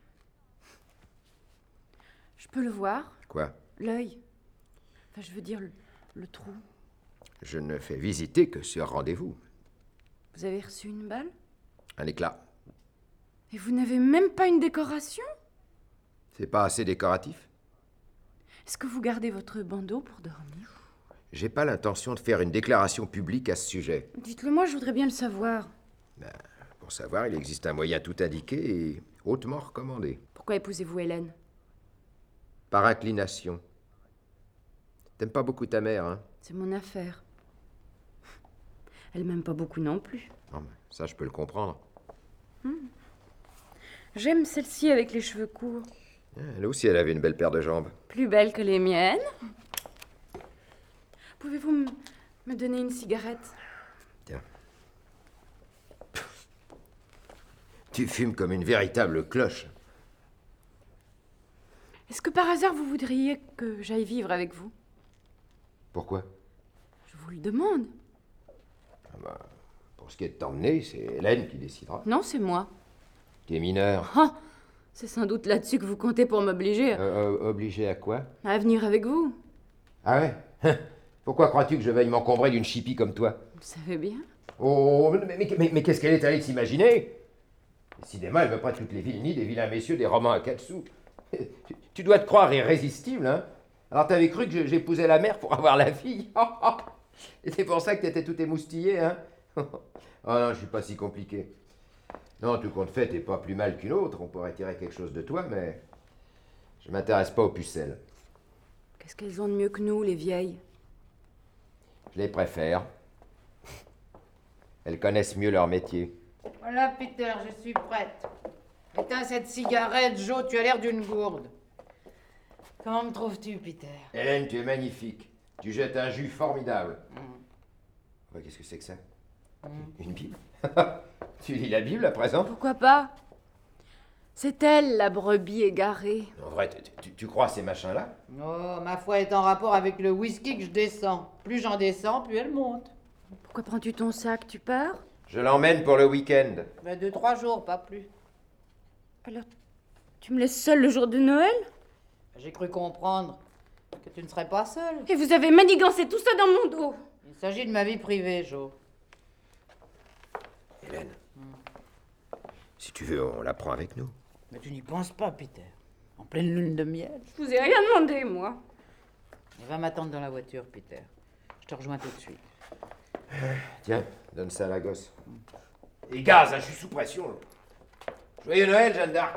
Je peux le voir? Quoi? L'œil. Enfin, je veux dire le, le trou. Je ne fais visiter que sur rendez-vous. Vous avez reçu une balle? Un éclat. Et vous n'avez même pas une décoration? C'est pas assez décoratif? Est-ce que vous gardez votre bandeau pour dormir? J'ai pas l'intention de faire une déclaration publique à ce sujet. Dites-le moi, je voudrais bien le savoir. Ben, pour savoir, il existe un moyen tout indiqué et hautement recommandé. Pourquoi épousez-vous Hélène? Par inclination. T'aimes pas beaucoup ta mère, hein? C'est mon affaire. Elle m'aime pas beaucoup non plus. Non, mais ça, je peux le comprendre. J'aime celle-ci avec les cheveux courts. Elle aussi, elle avait une belle paire de jambes. Plus belle que les miennes. Pouvez-vous m- me donner une cigarette? Tiens. Tu fumes comme une véritable cloche. Est-ce que par hasard vous voudriez que j'aille vivre avec vous? Pourquoi? Je vous le demande. Ah bah, pour ce qui est de t'emmener, c'est Hélène qui décidera. Non, c'est moi. T'es mineur. Oh, C'est sans doute là-dessus que vous comptez pour m'obliger à... Euh, euh, obligé à quoi? à venir avec vous. Ah ouais? Pourquoi crois-tu que je veuille m'encombrer d'une chipie comme toi? Vous savez bien. Oh, mais, mais, mais, mais qu'est-ce qu'elle est allée s'imaginer? Décidément, elle veut pas toutes les vilenies des vilains messieurs des romans à quatre sous. Tu, tu dois te croire irrésistible, hein? Alors t'avais cru que j'épousais la mère pour avoir la fille? Et c'est pour ça que t'étais tout émoustillé, hein? Oh non, je suis pas si compliqué. Non, tout compte fait, t'es pas plus mal qu'une autre. On pourrait tirer quelque chose de toi, mais je m'intéresse pas aux pucelles. Qu'est-ce qu'elles ont de mieux que nous, les vieilles? Je les préfère. Elles connaissent mieux leur métier. Voilà, Peter, je suis prête. Éteins cette cigarette, Joe, tu as l'air d'une gourde. Comment me trouves-tu, Peter? Hélène, tu es magnifique. Tu jettes un jus formidable. Mm. Ouais, qu'est-ce que c'est que ça? Mm. Une Bible? Tu lis la Bible à présent? Pourquoi pas? C'est elle, la brebis égarée. En vrai, tu, tu- tu crois à ces machins-là? Oh, ma foi est en rapport avec le whisky que je descends. Plus j'en descends, plus elle monte. Pourquoi prends-tu ton sac? Tu pars? Je l'emmène pour le week-end. Ben, deux, trois jours, pas plus. Alors, tu me laisses seule le jour de Noël? J'ai cru comprendre que tu ne serais pas seule. Et vous avez manigancé tout ça dans mon dos. Il s'agit de ma vie privée, Joe. Hélène, si tu veux, on la prend avec nous. Mais tu n'y penses pas, Peter. En pleine lune de miel. Je vous ai rien demandé, moi. Il va m'attendre dans la voiture, Peter. Je te rejoins tout de suite. Tiens, donne ça à la gosse. Et gaz, hein, je suis sous pression. Là. Joyeux Noël, Jeanne d'Arc.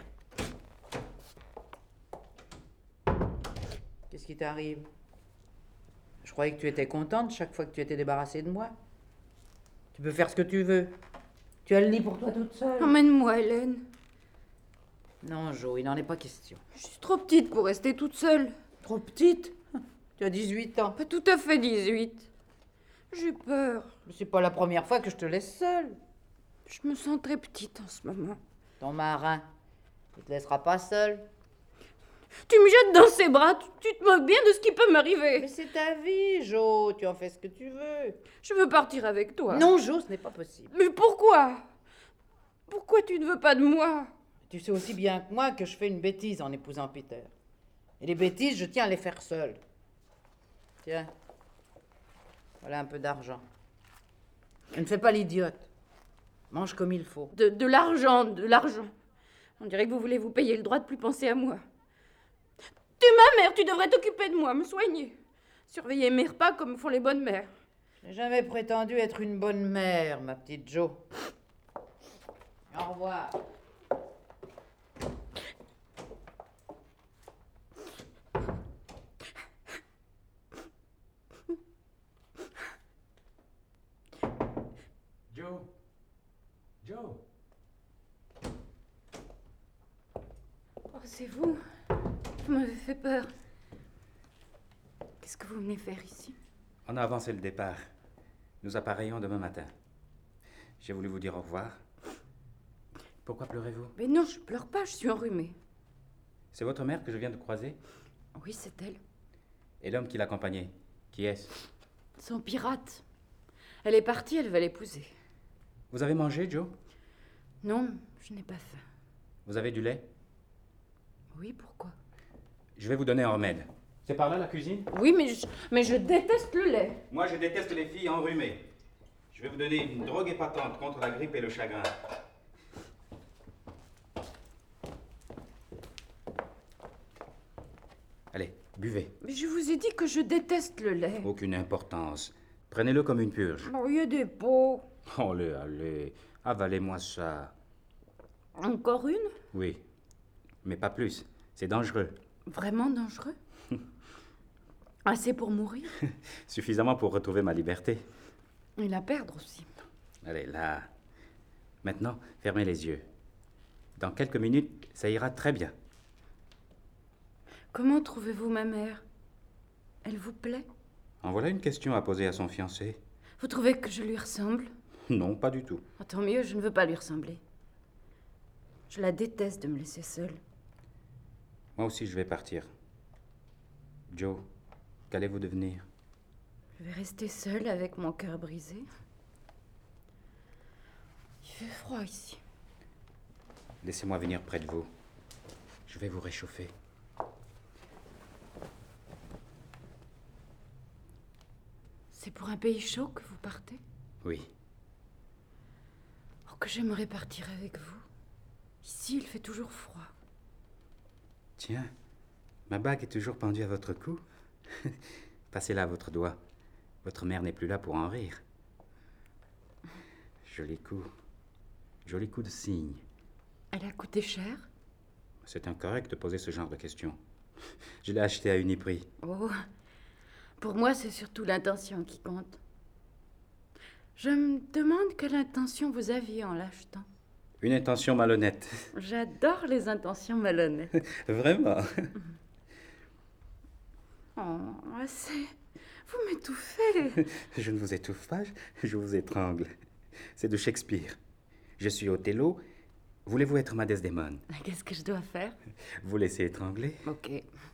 Qu'est-ce qui t'arrive? Je croyais que tu étais contente chaque fois que tu étais débarrassée de moi. Tu peux faire ce que tu veux. Tu as le lit pour toi toute seule. Emmène-moi, Hélène. Non, Jo, il n'en est pas question. Je suis trop petite pour rester toute seule. Trop petite? Tu as dix-huit ans. Pas tout à fait dix-huit. J'ai peur. Mais c'est pas la première fois que je te laisse seule. Je me sens très petite en ce moment. Ton marin, il te laissera pas seule. Tu me jettes dans ses bras, tu, tu te moques bien de ce qui peut m'arriver. Mais c'est ta vie, Jo, tu en fais ce que tu veux. Je veux partir avec toi. Non, Jo, ce n'est pas possible. Mais pourquoi? Pourquoi tu ne veux pas de moi? Tu sais aussi bien que moi que je fais une bêtise en épousant Peter. Et les bêtises, je tiens à les faire seule. Tiens, voilà un peu d'argent. Et ne fais pas l'idiote. Mange comme il faut. De, de l'argent, de l'argent. On dirait que vous voulez vous payer le droit de plus penser à moi. Tu es ma mère, tu devrais t'occuper de moi, me soigner. Surveiller mes repas comme font les bonnes mères. Je n'ai jamais prétendu être une bonne mère, ma petite Jo. Au revoir. Joe. Joe. Oh, c'est vous. Vous m'avez fait peur. Qu'est-ce que vous venez faire ici? On a avancé le départ. Nous appareillons demain matin. J'ai voulu vous dire au revoir. Pourquoi pleurez-vous? Mais non, je pleure pas, je suis enrhumée. C'est votre mère que je viens de croiser? Oui, c'est elle. Et l'homme qui l'accompagnait, qui est-ce? Son pirate. Elle est partie, elle va l'épouser. Vous avez mangé, Joe? Non, je n'ai pas faim. Vous avez du lait? Oui, pourquoi? Je vais vous donner un remède. C'est par là la cuisine? Oui, mais je, mais je déteste le lait. Moi, je déteste les filles enrhumées. Je vais vous donner une drogue épatante contre la grippe et le chagrin. Allez, buvez. Mais je vous ai dit que je déteste le lait. Aucune importance. Prenez-le comme une purge. Oh, il y a des pots. Allez, allez. Avalez-moi ça. Encore une? Oui. Mais pas plus. C'est dangereux. Vraiment dangereux? Assez pour mourir? Suffisamment pour retrouver ma liberté. Et la perdre aussi. Allez, là. Maintenant, fermez les yeux. Dans quelques minutes, ça ira très bien. Comment trouvez-vous ma mère? Elle vous plaît? En voilà une question à poser à son fiancé. Vous trouvez que je lui ressemble? Non, pas du tout. Oh, tant mieux, je ne veux pas lui ressembler. Je la déteste de me laisser seule. Moi aussi, je vais partir. Joe, qu'allez-vous devenir? Je vais rester seule avec mon cœur brisé. Il fait froid ici. Laissez-moi venir près de vous. Je vais vous réchauffer. C'est pour un pays chaud que vous partez? Oui. Oh, que j'aimerais partir avec vous. Ici, il fait toujours froid. Tiens, ma bague est toujours pendue à votre cou. Passez-la à votre doigt. Votre mère n'est plus là pour en rire. Joli coup. Joli coup de cygne. Elle a coûté cher? C'est incorrect de poser ce genre de questions. Je l'ai achetée à Uniprix. Oh, pour moi, c'est surtout l'intention qui compte. Je me demande quelle intention vous aviez en l'achetant. Une intention malhonnête. J'adore les intentions malhonnêtes. Vraiment? Oh, assez. Vous m'étouffez. Je ne vous étouffe pas, je vous étrangle. C'est de Shakespeare. Je suis Othello. Voulez-vous être ma Desdémone? Qu'est-ce que je dois faire? Vous laissez étrangler? Ok.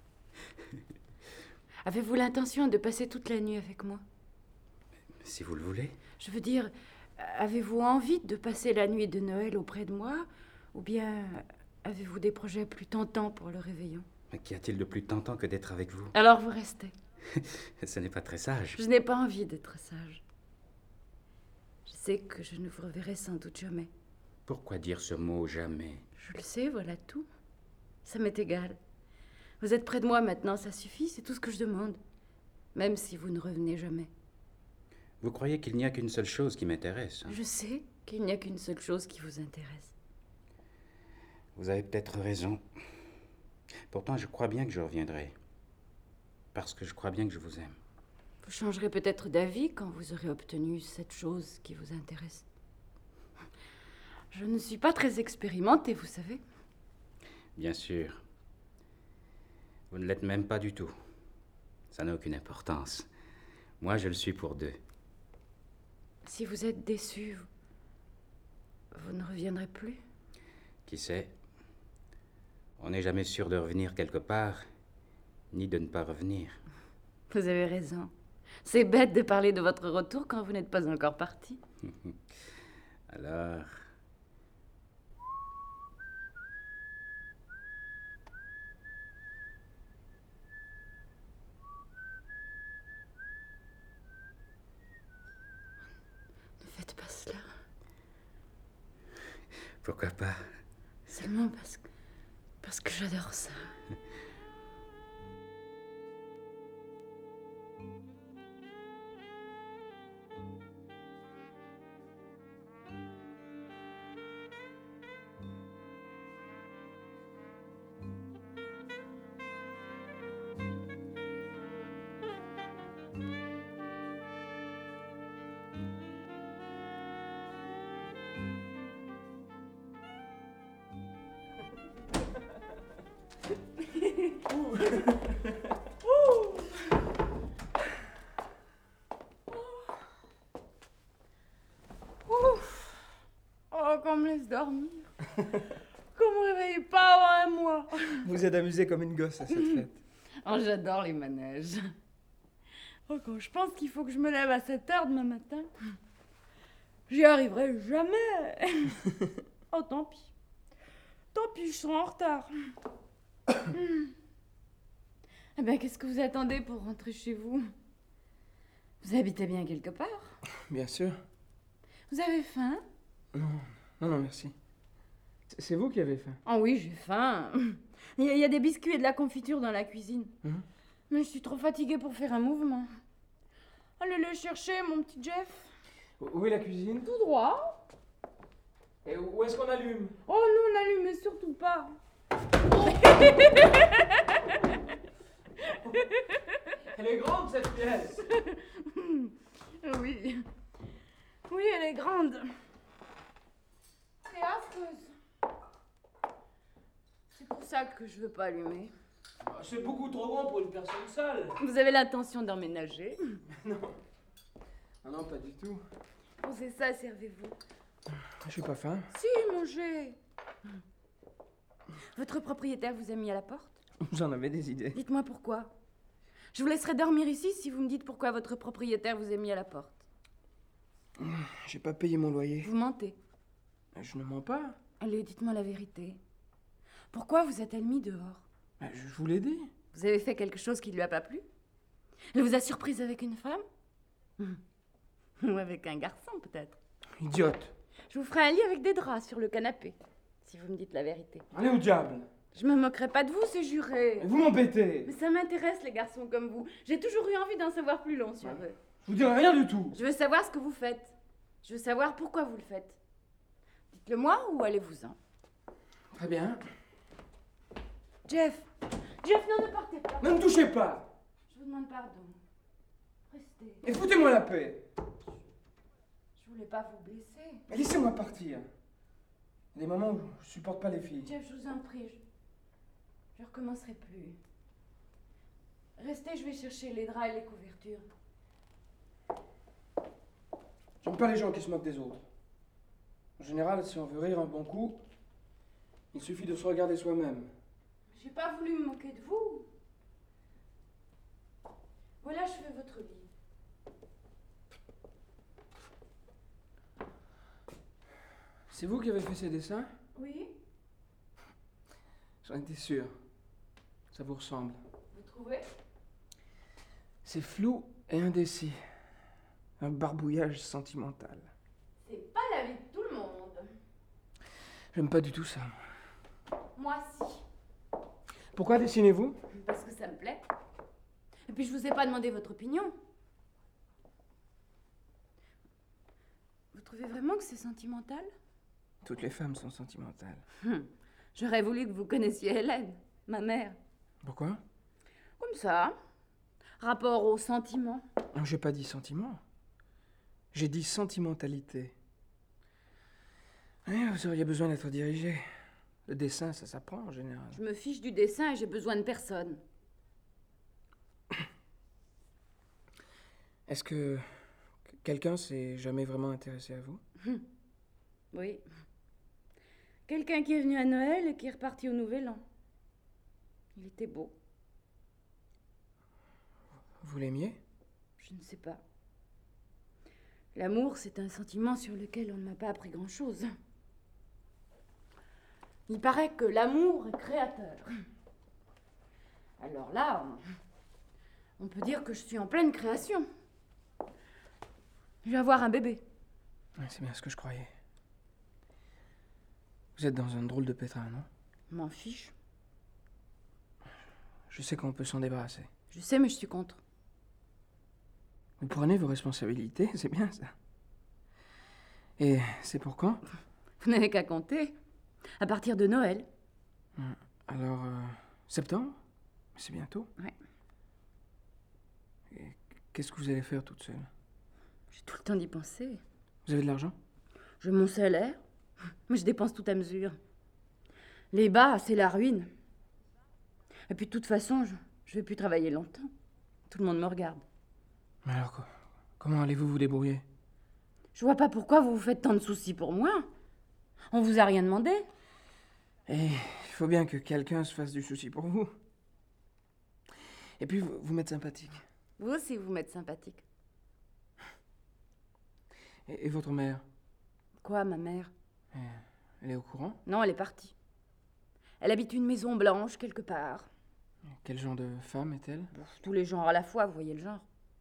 Avez-vous l'intention de passer toute la nuit avec moi? Si vous le voulez. Je veux dire, avez-vous envie de passer la nuit de Noël auprès de moi? Ou bien avez-vous des projets plus tentants pour le réveillon? Mais qu'y a-t-il de plus tentant que d'être avec vous? Alors vous restez. Ce n'est pas très sage. Je n'ai pas envie d'être sage. Je sais que je ne vous reverrai sans doute jamais. Pourquoi dire ce mot jamais? Je le sais, voilà tout. Ça m'est égal. Vous êtes près de moi maintenant, ça suffit, c'est tout ce que je demande. Même si vous ne revenez jamais. Vous croyez qu'il n'y a qu'une seule chose qui m'intéresse? Hein? Je sais qu'il n'y a qu'une seule chose qui vous intéresse. Vous avez peut-être raison. Pourtant, je crois bien que je reviendrai. Parce que je crois bien que je vous aime. Vous changerez peut-être d'avis quand vous aurez obtenu cette chose qui vous intéresse. Je ne suis pas très expérimentée, vous savez. Bien sûr. Vous ne l'êtes même pas du tout. Ça n'a aucune importance. Moi, je le suis pour deux. Si vous êtes déçu, vous ne reviendrez plus? Qui sait? On n'est jamais sûr de revenir quelque part, ni de ne pas revenir. Vous avez raison. C'est bête de parler de votre retour quand vous n'êtes pas encore parti. Alors... Ne faites pas cela. Pourquoi pas? Seulement parce que... parce que j'adore ça. Oh, qu'on me laisse dormir. Qu'on me réveille pas avant un mois. Vous êtes amusée comme une gosse à cette fête. Oh, j'adore les manèges. Oh, quand je pense qu'il faut que je me lève à sept heures demain matin, j'y arriverai jamais. Oh, tant pis. Tant pis, je serai en retard. Eh bien, qu'est-ce que vous attendez pour rentrer chez vous? Vous habitez bien quelque part? Bien sûr. Vous avez faim? Non, non, non, merci. C'est- C'est vous qui avez faim. Ah oui, j'ai faim. Il y, a, il y a des biscuits et de la confiture dans la cuisine. Mhm. Mais je suis trop fatiguée pour faire un mouvement. Allez le chercher, mon petit Jeff. Où est la cuisine? Tout droit. Et où est-ce qu'on allume? Oh non, n'allumez surtout pas. Elle est grande cette pièce. Oui. Oui, elle est grande. C'est affreuse. C'est pour ça que je veux pas allumer. C'est beaucoup trop grand pour une personne seule. Vous avez l'intention d'emménager? Non. Non, non, pas du tout. Oh, c'est ça, servez-vous. Je suis pas faim. Si, mangez. Votre propriétaire vous a mis à la porte? J'en avais des idées. Dites-moi pourquoi. Je vous laisserai dormir ici si vous me dites pourquoi votre propriétaire vous a mis à la porte. J'ai pas payé mon loyer. Vous mentez. Je ne mens pas. Allez, dites-moi la vérité. Pourquoi vous a-t-elle mis dehors? Ben, je vous l'ai dit. Vous avez fait quelque chose qui ne lui a pas plu? Elle vous a surprise avec une femme? Ou avec un garçon, peut-être? Idiote. Je vous ferai un lit avec des draps sur le canapé, si vous me dites la vérité. Allez au diable. Je me moquerai pas de vous, c'est juré. Et vous m'embêtez. Mais ça m'intéresse, les garçons comme vous. J'ai toujours eu envie d'en savoir plus long sur eux. Je vous dirai rien du tout. Je veux savoir ce que vous faites. Je veux savoir pourquoi vous le faites. Dites-le moi ou allez-vous-en. Très bien. Jeff. Jeff, non, ne partez pas. Ne me touchez pas. Je vous demande pardon. Restez. Et foutez-moi la paix. Je voulais pas vous blesser. Mais laissez-moi partir. Il y a des moments où je supporte pas les filles. Jeff, je vous en prie. Je, je recommencerai plus. Restez, je vais chercher les draps et les couvertures. J'aime pas les gens qui se moquent des autres. En général, si on veut rire un bon coup, il suffit de se regarder soi-même. J'ai pas voulu me moquer de vous. Voilà, je fais votre lit. C'est vous qui avez fait ces dessins? Oui? J'en étais sûr. Ça vous ressemble. Vous trouvez? C'est flou et indécis. Un barbouillage sentimental. C'est pas la vie de tout le monde. J'aime pas du tout ça. Moi, si. Pourquoi dessinez-vous? Parce que ça me plaît. Et puis, je vous ai pas demandé votre opinion. Vous trouvez vraiment que c'est sentimental? Toutes les femmes sont sentimentales. Hum. J'aurais voulu que vous connaissiez Hélène, ma mère. Pourquoi? Comme ça. Rapport au sentiment. Non, j'ai pas dit sentiment. J'ai dit sentimentalité. Oui, vous auriez besoin d'être dirigé. Le dessin, ça s'apprend en général. Je me fiche du dessin et j'ai besoin de personne. Est-ce que quelqu'un s'est jamais vraiment intéressé à vous? Oui. Quelqu'un qui est venu à Noël et qui est reparti au Nouvel An. Il était beau. Vous l'aimiez? Je ne sais pas. L'amour, c'est un sentiment sur lequel on ne m'a pas appris grand-chose. Il paraît que l'amour est créateur. Alors là, on, on peut dire que je suis en pleine création. Je vais avoir un bébé. Ouais, c'est bien ce que je croyais. Vous êtes dans un drôle de pétrin, non? Je m'en fiche. Je sais qu'on peut s'en débarrasser. Je sais, mais je suis contre. Vous prenez vos responsabilités, c'est bien ça. Et c'est pour quand? Vous n'avez qu'à compter. À partir de Noël. Alors, euh, septembre? C'est bientôt. Ouais. Et qu'est-ce que vous allez faire toute seule? J'ai tout le temps d'y penser. Vous avez de l'argent? J'ai mon salaire, mais je dépense tout à mesure. Les bas, c'est la ruine. Et puis de toute façon, je, je vais plus travailler longtemps. Tout le monde me regarde. Mais alors, quoi, comment allez-vous vous débrouiller? Je vois pas pourquoi vous vous faites tant de soucis pour moi. On vous a rien demandé. Et il faut bien que quelqu'un se fasse du souci pour vous. Et puis, vous, vous m'êtes sympathique. Vous aussi, vous m'êtes sympathique. Et, et votre mère? Quoi, ma mère? Euh, Elle est au courant? Non, elle est partie. Elle habite une maison blanche, quelque part. Quel genre de femme est-elle? Bon, tous les genres à la fois, vous voyez le genre.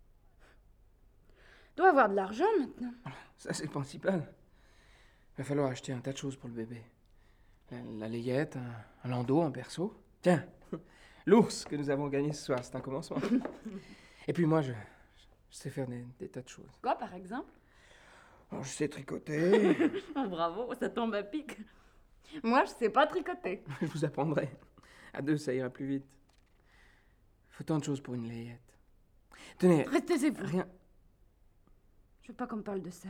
Doit avoir de l'argent, maintenant. Ça, c'est le principal. Il va falloir acheter un tas de choses pour le bébé. La, la layette, un, un landau, un berceau. Tiens, l'ours que nous avons gagné ce soir, c'est un commencement. Et puis moi, je, je sais faire des, des tas de choses. Quoi, par exemple? Alors, je sais tricoter. Oh, bravo, ça tombe à pic. Moi, je sais pas tricoter. Je vous apprendrai. À deux, ça ira plus vite. Il faut tant de choses pour une layette. Tenez, Restez vous. rien... Je veux pas qu'on me parle de ça.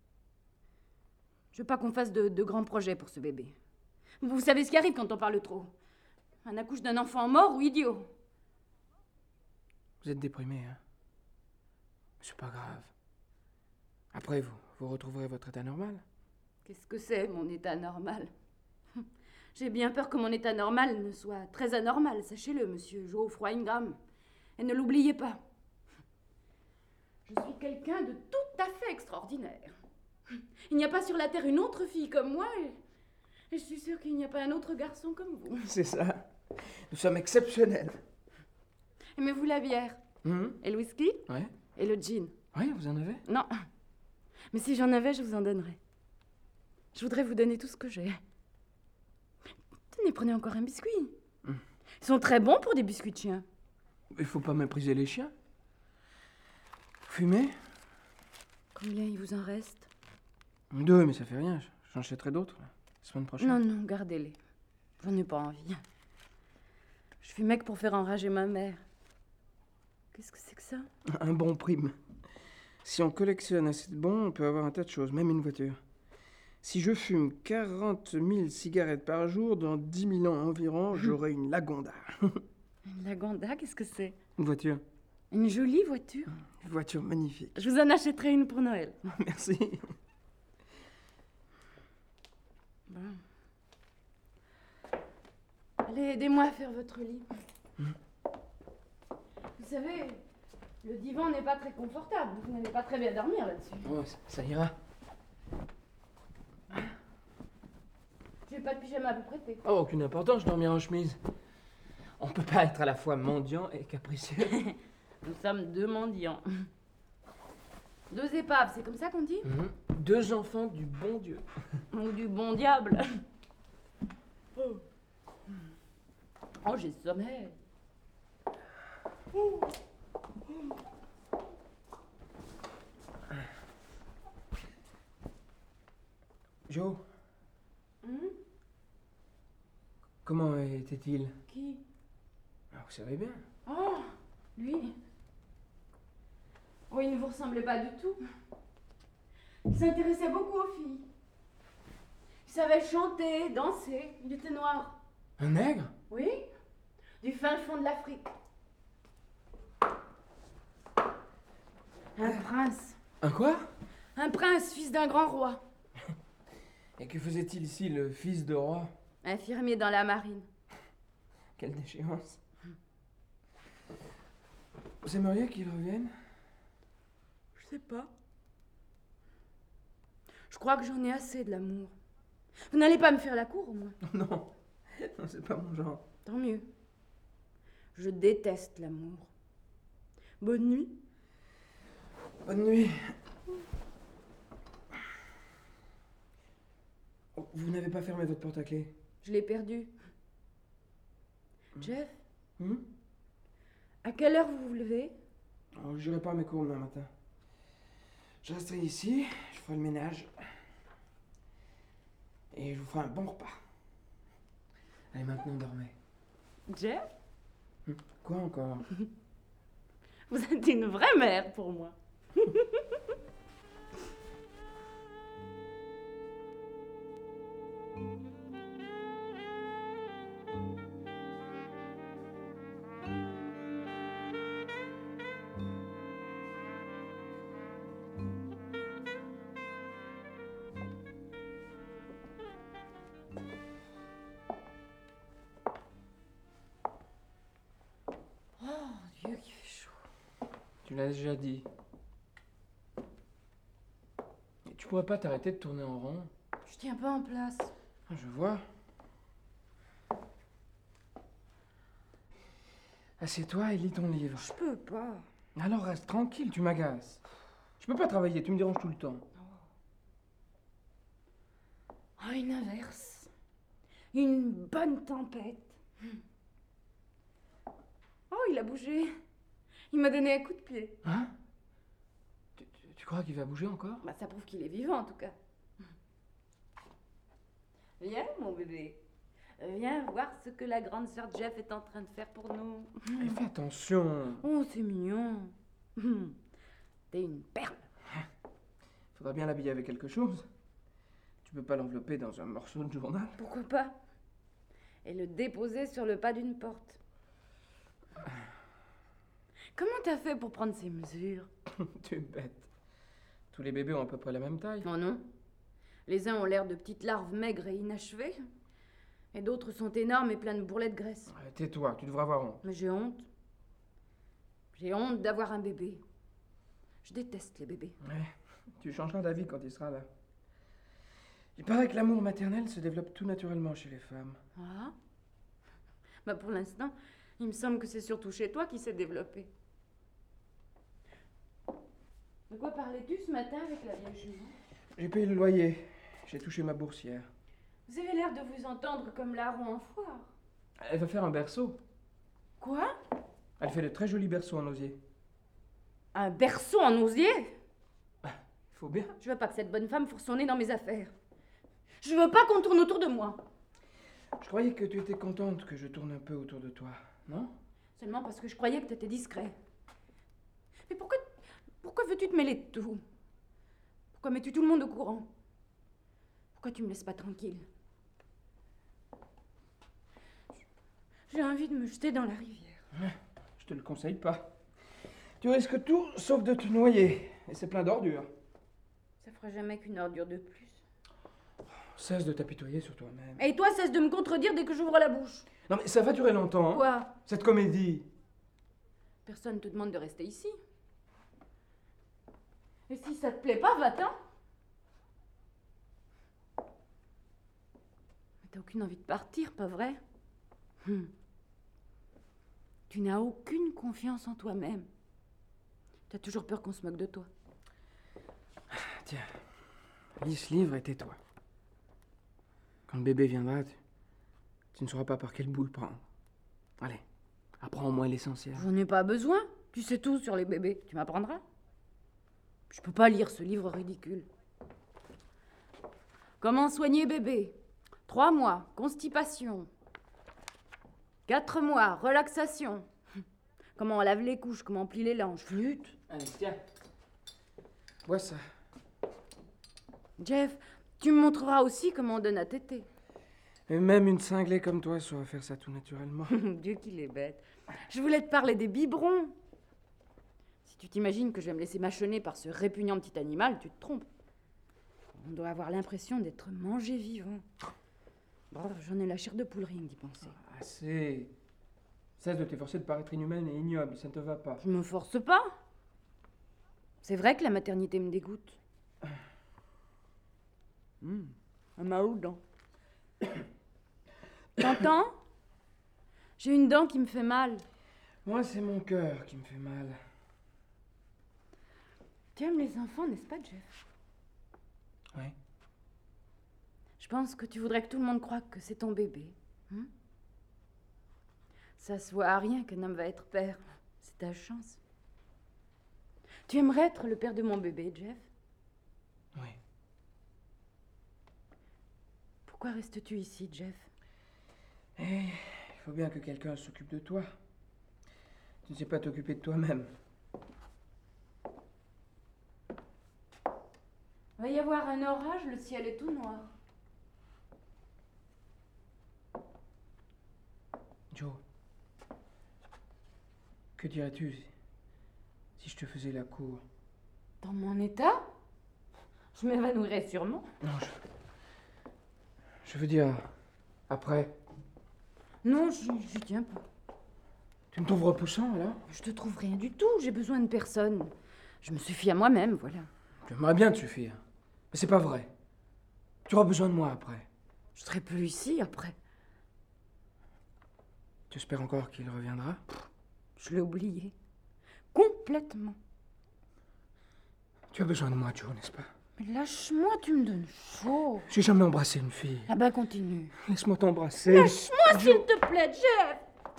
Je veux pas qu'on fasse de, de grands projets pour ce bébé. Vous savez ce qui arrive quand on parle trop. On accouche d'un enfant mort ou idiot. Vous êtes déprimé, hein? C'est pas grave. Après, vous, vous retrouverez votre état normal. Qu'est-ce que c'est, mon état normal? J'ai bien peur que mon état normal ne soit très anormal, sachez-le, monsieur Geoffroy Ingram. Et ne l'oubliez pas. Je suis quelqu'un de tout à fait extraordinaire. Il n'y a pas sur la terre une autre fille comme moi. Et je suis sûre qu'il n'y a pas un autre garçon comme vous. C'est ça. Nous sommes exceptionnels. Aimez-vous la bière? Hum, Et le whisky? Ouais. Et le gin? Oui, vous en avez? Non. Mais si j'en avais, je vous en donnerais. Je voudrais vous donner tout ce que j'ai. Tenez, prenez encore un biscuit. Hum. Ils sont très bons pour des biscuits de chien. Il faut pas mépriser les chiens. Fumez? Combien il vous en reste? Deux, mais ça fait rien. J'en achèterai d'autres la semaine prochaine. Non, non, gardez-les. J'en ai pas envie. Je fumais que pour faire enrager ma mère. Qu'est-ce que c'est que ça? Un bon prime. Si on collectionne assez de bons, on peut avoir un tas de choses, même une voiture. Si je fume quarante mille cigarettes par jour, dans dix mille ans environ, j'aurai une Lagonda. Une Lagonda, qu'est-ce que c'est? Une voiture. Une jolie voiture. Une voiture magnifique. Je vous en achèterai une pour Noël. Merci. Bon. Allez, aidez-moi à faire votre lit. Vous savez, le divan n'est pas très confortable. Vous n'allez pas très bien dormir là-dessus. Oh, ça, ça ira. J'ai pas de pyjama à vous prêter. Oh, aucune importance, je dormirai en chemise. On peut pas être à la fois mendiant et capricieux. Nous sommes deux mendiants. Deux épaves, c'est comme ça qu'on dit? Mhm. Deux enfants du bon Dieu. Ou du bon diable. Oh, oh j'ai sommeil. Joe, Hum? comment était-il? Qui? Ah, vous savez bien. Oh, lui. Oh, il ne vous ressemblait pas du tout. Il s'intéressait beaucoup aux filles. Il savait chanter, danser. Il était noir. Un nègre? Oui, du fin fond de l'Afrique. Un prince. Un quoi? Un prince, fils d'un grand roi. Et que faisait-il ici, le fils de roi? Infirmier dans la marine. Quelle déchéance. Vous aimeriez qu'il revienne? Je sais pas. Je crois que j'en ai assez de l'amour. Vous n'allez pas me faire la cour, au moins? Non, non, c'est pas mon genre. Tant mieux. Je déteste l'amour. Bonne nuit. Bonne nuit. Oh, vous n'avez pas fermé votre porte-à-clés? Je l'ai perdu. Jeff, Hmm? à quelle heure vous vous levez? Oh, j'irai pas à mes cours demain matin. Je resterai ici, je ferai le ménage. Et je vous ferai un bon repas. Allez, maintenant, dormez. Jeff, Hmm? Quoi encore? vous êtes une vraie mère pour moi. Dieu, qu'il fait chaud. Tu l'as déjà dit. Et tu pourrais pas t'arrêter de tourner en rond? Je tiens pas en place. Ah, je vois. Assieds-toi et lis ton livre. Je peux pas. Alors reste tranquille, tu m'agaces. Je peux pas travailler, tu me déranges tout le temps. Oh, une averse. Une bonne tempête. Oh, il a bougé. Il m'a donné un coup de pied. Hein? Tu, tu- tu crois qu'il va bouger encore? Bah, ça prouve qu'il est vivant, en tout cas. Viens, mon bébé. Viens voir ce que la grande sœur Jeff est en train de faire pour nous. Eh, fais attention. Oh, c'est mignon. T'es une perle. Faudra bien l'habiller avec quelque chose. Tu peux pas l'envelopper dans un morceau de journal. Pourquoi pas? Et le déposer sur le pas d'une porte. Comment t'as fait pour prendre ces mesures? Tu es bête. Tous les bébés ont à peu près la même taille. Oh non. Les uns ont l'air de petites larves maigres et inachevées. Et d'autres sont énormes et pleins de bourrelets de graisse. Ouais, tais-toi, tu devrais avoir honte. Mais j'ai honte. J'ai honte d'avoir un bébé. Je déteste les bébés. Ouais, tu changeras d'avis quand il sera là. Il paraît que l'amour maternel se développe tout naturellement chez les femmes. Ah. Bah pour l'instant, il me semble que c'est surtout chez toi qui s'est développé. De quoi parlais-tu ce matin avec la vieille jument? J'ai payé le loyer. J'ai touché ma boursière. Vous avez l'air de vous entendre comme larron en foire. Elle va faire un berceau. Quoi? Elle fait de très jolis berceaux en osier. Un berceau en osier? Il faut bien. Je veux pas que cette bonne femme fourre son nez dans mes affaires. Je veux pas qu'on tourne autour de moi. Je croyais que tu étais contente que je tourne un peu autour de toi, non? Seulement parce que je croyais que t'étais discret. Mais pourquoi, pourquoi veux-tu te mêler de tout? Pourquoi mets-tu tout le monde au courant? Pourquoi tu me laisses pas tranquille? J'ai envie de me jeter dans la rivière. Ouais, je te le conseille pas. Tu risques tout sauf de te noyer. Et c'est plein d'ordures. Ça fera jamais qu'une ordure de plus. Cesse de t'apitoyer sur toi-même. Et toi, cesse de me contredire dès que j'ouvre la bouche. Non mais ça va durer longtemps. Hein, Quoi? cette comédie. Personne te demande de rester ici. Et si ça te plaît pas, va-t'en. Mais t'as aucune envie de partir, pas vrai? Hum. Tu n'as aucune confiance en toi-même. T'as toujours peur qu'on se moque de toi. Tiens, lis ce livre et tais-toi. Quand le bébé viendra, tu, tu ne sauras pas par quel bout le prendre. Allez, apprends au moins l'essentiel. J'en ai pas besoin. Tu sais tout sur les bébés. Tu m'apprendras. Je peux pas lire ce livre ridicule. Comment soigner bébé? Trois mois, constipation. Quatre mois, relaxation. Comment on lave les couches, comment on plie les langes. Flûte. Allez, tiens. Bois ça. Jeff, tu me montreras aussi comment on donne à téter. Et même une cinglée comme toi saurait faire ça tout naturellement. Dieu qu'il est bête. Je voulais te parler des biberons. Si tu t'imagines que je vais me laisser mâchonner par ce répugnant petit animal, tu te trompes. On doit avoir l'impression d'être mangé vivant. Bon, j'en ai la chair de poule rien que d'y penser. Assez. Cesse de t'efforcer de paraître inhumaine et ignoble, ça ne te va pas. Je me force pas. C'est vrai que la maternité me dégoûte. Hum, un mal aux dents. T'entends? J'ai une dent qui me fait mal. Moi, c'est mon cœur qui me fait mal. Tu aimes les enfants, n'est-ce pas, Jeff? Oui. Je pense que tu voudrais que tout le monde croie que c'est ton bébé. Hein? Ça se voit à rien qu'un homme va être père. C'est ta chance. Tu aimerais être le père de mon bébé, Jeff? Oui. Pourquoi restes-tu ici, Jeff? Eh, il faut bien que quelqu'un s'occupe de toi. Tu ne sais pas t'occuper de toi-même. Va y avoir un orage, le ciel est tout noir. Joe, que dirais-tu si, si je te faisais la cour? Dans mon état? Je m'évanouirais sûrement. Non, je... Je veux dire, après. Non, j'y tiens pas. Tu me trouves repoussant, alors? Je te trouve rien du tout, j'ai besoin de personne. Je me suffis à moi-même, voilà. J'aimerais bien te suffire, mais c'est pas vrai. Tu auras besoin de moi après. Je serai plus ici après. Tu espères encore qu'il reviendra? Je l'ai oublié. Complètement. Tu as besoin de moi, Joe, n'est-ce pas? Mais lâche-moi, tu me donnes chaud. J'ai jamais embrassé une fille. Ah ben continue. Laisse-moi t'embrasser. Lâche-moi, s'il te plaît, Jeff.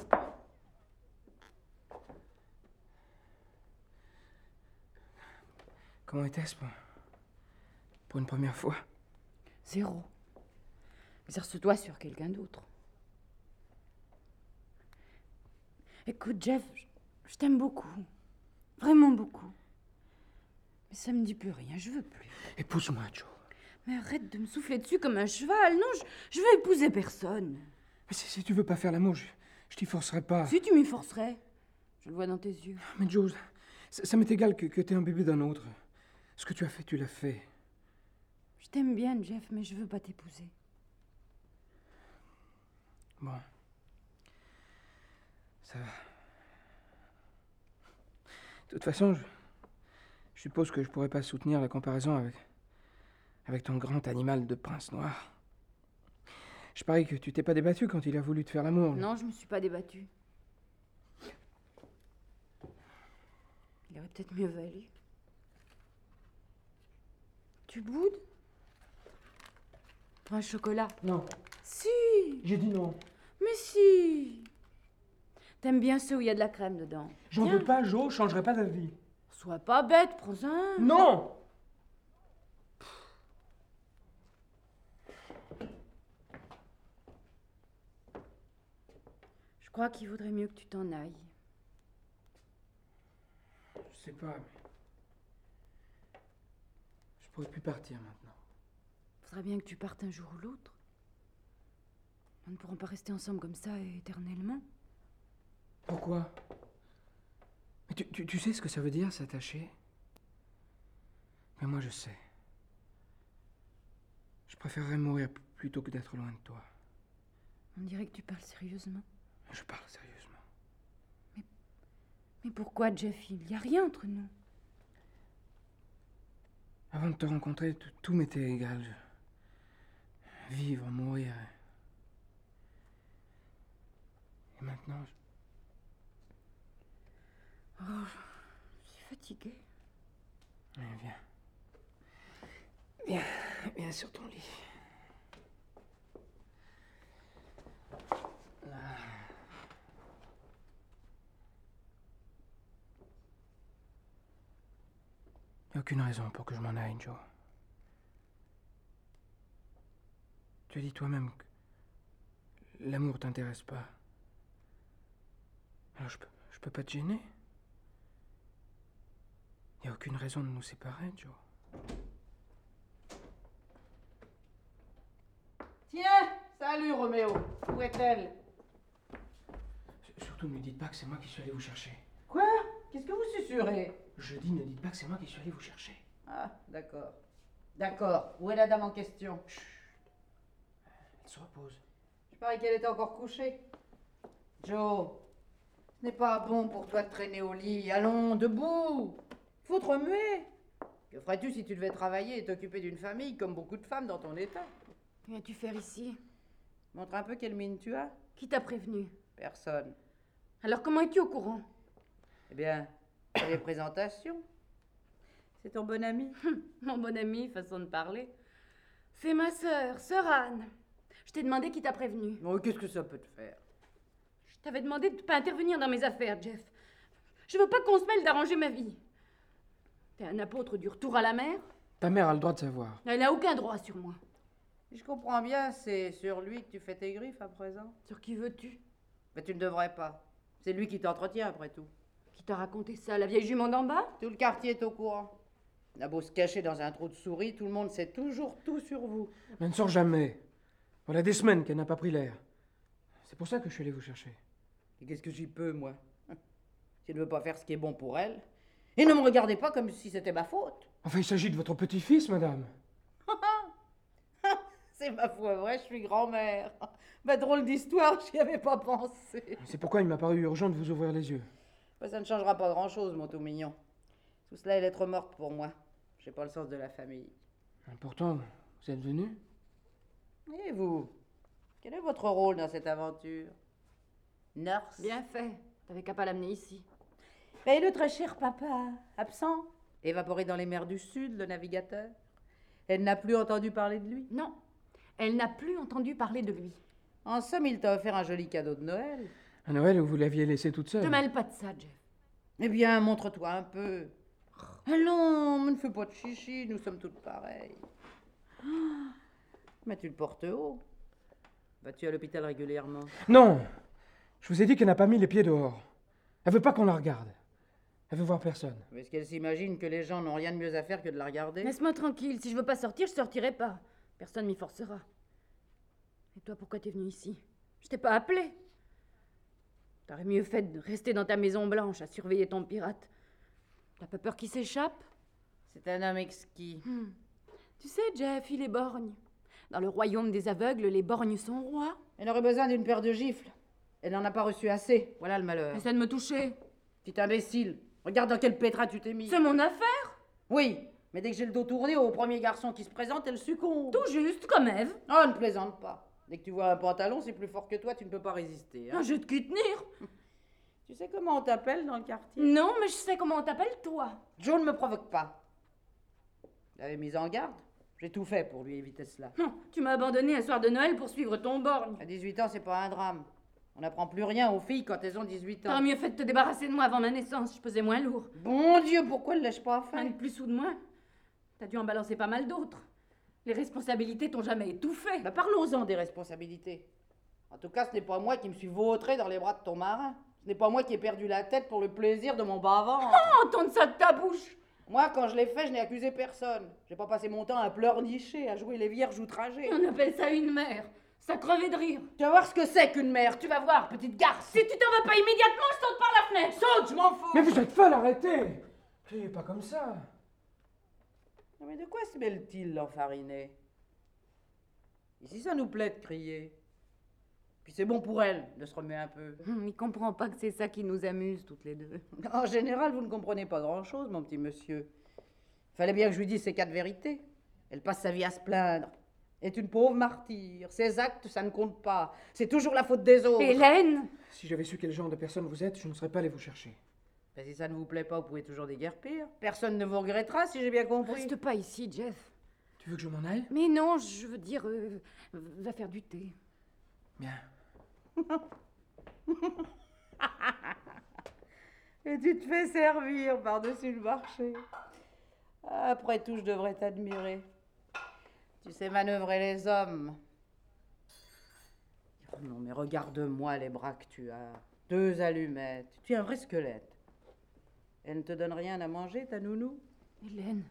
Comment était-ce pour... pour une première fois? Zéro. Exerce-toi sur quelqu'un d'autre. Écoute, Jeff, je- je t'aime beaucoup. Vraiment beaucoup. Mais ça me dit plus rien, je veux plus. Épouse-moi, Joe. Mais arrête de me souffler dessus comme un cheval. Non, je, je veux épouser personne. Mais si, si tu veux pas faire l'amour, je, je t'y forcerai pas. Si tu m'y forcerais, je le vois dans tes yeux. Mais Joe, ça, ça m'est égal que, que t'aies un bébé d'un autre. Ce que tu as fait, tu l'as fait. Je t'aime bien, Jeff, mais je veux pas t'épouser. Bon. Ça va. De toute façon, je, je suppose que je pourrais pas soutenir la comparaison avec, avec ton grand animal de prince noir. Je parie que tu t'es pas débattu quand il a voulu te faire l'amour. Non, je me suis pas débattue. Il aurait peut-être mieux valu. Tu boudes? Pour un chocolat? Non, Si! j'ai dit non. Mais si! T'aimes bien ceux où il y a de la crème dedans. J'en Tiens. veux pas, Jo, je changerai pas d'avis. Sois pas bête, prends-en. Non! Je crois qu'il vaudrait mieux que tu t'en ailles. Je sais pas, mais... Je pourrais plus partir maintenant. Faudra bien que tu partes un jour ou l'autre. Nous ne pourrons pas rester ensemble comme ça éternellement. Pourquoi? Mais tu, tu, tu sais ce que ça veut dire, s'attacher? Mais moi, je sais. Je préférerais mourir p- plutôt que d'être loin de toi. On dirait que tu parles sérieusement. Je parle sérieusement. Mais pourquoi, Jeff? Il n'y a rien entre nous. Avant de te rencontrer, tout, tout m'était égal. Je- Vivre, mourir. Et maintenant, je... Oh, je suis fatiguée. Allez, viens. Viens, viens sur ton lit. Là. Il n'y a aucune raison pour que je m'en aille, Joe. Tu as dit toi-même que l'amour t'intéresse pas. Alors je peux, je peux pas te gêner. Il n'y a aucune raison de nous séparer, Joe. Tiens, salut Roméo. Où est-elle? S- Surtout ne me dites pas que c'est moi qui suis allé vous chercher. Quoi? Qu'est-ce que vous susurrez? Je dis, ne dites pas que c'est moi qui suis allé vous chercher. Ah, d'accord. D'accord. Où est la dame en question? Elle se repose. Je parie qu'elle est encore couchée. Joe, ce n'est pas bon pour toi de traîner au lit. Allons, debout. Faut te remuer. Que ferais-tu si tu devais travailler et t'occuper d'une famille comme beaucoup de femmes dans ton état? Que viens-tu faire ici? Montre un peu quelle mine tu as. Qui t'a prévenu? Personne. Alors comment es-tu au courant? Eh bien, c'est les présentations. C'est ton bon ami. Mon bon ami, façon de parler. C'est ma sœur, sœur Anne. Je t'ai demandé qui t'a prévenu. Oh, qu'est-ce que ça peut te faire? Je t'avais demandé de ne pas intervenir dans mes affaires, Jeff. Je veux pas qu'on se mêle d'arranger ma vie. T'es un apôtre du retour à la mer? Ta mère a le droit de savoir. Elle n'a aucun droit sur moi. Si je comprends bien, c'est sur lui que tu fais tes griffes à présent. Sur qui veux-tu? Mais tu ne devrais pas. C'est lui qui t'entretient après tout. Qui t'a raconté ça? La vieille jument d'en bas? Tout le quartier est au courant. On a beau se cacher dans un trou de souris, tout le monde sait toujours tout sur vous. Elle ne sort jamais. Voilà des semaines qu'elle n'a pas pris l'air. C'est pour ça que je suis allé vous chercher. Et qu'est-ce que j'y peux, moi? Si elle ne veut pas faire ce qui est bon pour elle. Et ne me regardez pas comme si c'était ma faute. Enfin, il s'agit de votre petit-fils, madame. C'est ma foi vrai, je suis grand-mère. Ma drôle d'histoire, j'y avais pas pensé. C'est pourquoi il m'a paru urgent de vous ouvrir les yeux. Bah, ça ne changera pas grand-chose, mon tout mignon. Tout cela est lettre morte pour moi. J'ai pas le sens de la famille. Pourtant, vous êtes venu. Et vous? Quel est votre rôle dans cette aventure? Nurse? Bien fait. T'avais qu'à pas l'amener ici. Et le très cher papa, absent? Évaporé dans les mers du Sud, le navigateur? Elle n'a plus entendu parler de lui? Non. Elle n'a plus entendu parler de lui. En somme, il t'a offert un joli cadeau de Noël. À Noël, où vous l'aviez laissé toute seule. Te mêle pas de ça, Jeff. Eh bien, montre-toi un peu. Allons, mais ne fais pas de chichi, nous sommes toutes pareilles. Mais tu le portes haut. Vas-tu à l'hôpital régulièrement? Non. Je vous ai dit qu'elle n'a pas mis les pieds dehors. Elle veut pas qu'on la regarde. Elle veut voir personne. Est-ce qu'elle s'imagine que les gens n'ont rien de mieux à faire que de la regarder? Laisse-moi tranquille. Si je veux pas sortir, je sortirai pas. Personne m'y forcera. Et toi, pourquoi t'es venu ici? Je t'ai pas appelé. T'aurais mieux fait de rester dans ta maison blanche à surveiller ton pirate. T'as pas peur qu'il s'échappe? C'est un homme exquis. Hmm. Tu sais, Jeff, il est borgne. Dans le royaume des aveugles, les borgnes sont rois. Elle aurait besoin d'une paire de gifles. Elle n'en a pas reçu assez. Voilà le malheur. Essaie de me toucher. Petit imbécile. Regarde dans quel pétrin tu t'es mis. C'est mon affaire. Oui, Mais dès que j'ai le dos tourné au premier garçon qui se présente, elle succombe. Tout juste, comme Ève. Oh, ne plaisante pas. Dès que tu vois un pantalon, c'est plus fort que toi, tu ne peux pas résister. Hein. Un jeu de cul tenir. Tu sais comment on t'appelle dans le quartier? Non, mais je sais comment on t'appelle, toi. Joe ne me provoque pas. Je l'avais mise en garde. J'ai tout fait pour lui éviter cela. Non, tu m'as abandonné un soir de Noël pour suivre ton borgne. À dix-huit ans, c'est pas un drame. On n'apprend plus rien aux filles quand elles ont dix-huit ans. T'aurais mieux fait de te débarrasser de moi avant ma naissance, je pesais moins lourd. Bon Dieu, pourquoi ne l'ai-je pas Un fait? de plus ou de moins. T'as dû en balancer pas mal d'autres. Les responsabilités t'ont jamais étouffé. Bah, parlons-en des responsabilités. En tout cas, ce n'est pas moi qui me suis vautré dans les bras de ton marin. Ce n'est pas moi qui ai perdu la tête pour le plaisir de mon bas-ventre. Oh, entendre ça de ta bouche. Moi, quand je l'ai fait, je n'ai accusé personne. J'ai pas passé mon temps à pleurnicher, à jouer les vierges outragées. On appelle ça une mère. Ça crevait de rire. Tu vas voir ce que c'est qu'une mère, tu vas voir, petite garce. Si tu t'en vas pas immédiatement, je saute par la fenêtre. Saute, je m'en fous. Mais vous êtes folle, arrêtez! Criez pas comme ça. Mais de quoi se mêle-t-il, l'enfariné? Ici, ça nous plaît de crier. Puis c'est bon pour elle de se remuer un peu. Hum, il comprend pas que c'est ça qui nous amuse, toutes les deux. En général, vous ne comprenez pas grand-chose, mon petit monsieur. Fallait bien que je lui dise ces quatre vérités. Elle passe sa vie à se plaindre. Est une pauvre martyre. Ses actes, ça ne compte pas. C'est toujours la faute des autres. Hélène! Si j'avais su quel genre de personne vous êtes, je ne serais pas allé vous chercher. Ben, si ça ne vous plaît pas, vous pouvez toujours déguerpir. Personne ne vous regrettera, si j'ai bien compris. Reste pas ici, Jeff. Tu veux que je m'en aille? Mais non, je veux dire, euh, va faire du thé. Bien. Et tu te fais servir par-dessus le marché. Après tout, je devrais t'admirer. Tu sais manœuvrer les hommes. Oh non, mais regarde-moi les bras que tu as. Deux allumettes. Tu es un vrai squelette. Elle ne te donne rien à manger, ta nounou? Hélène.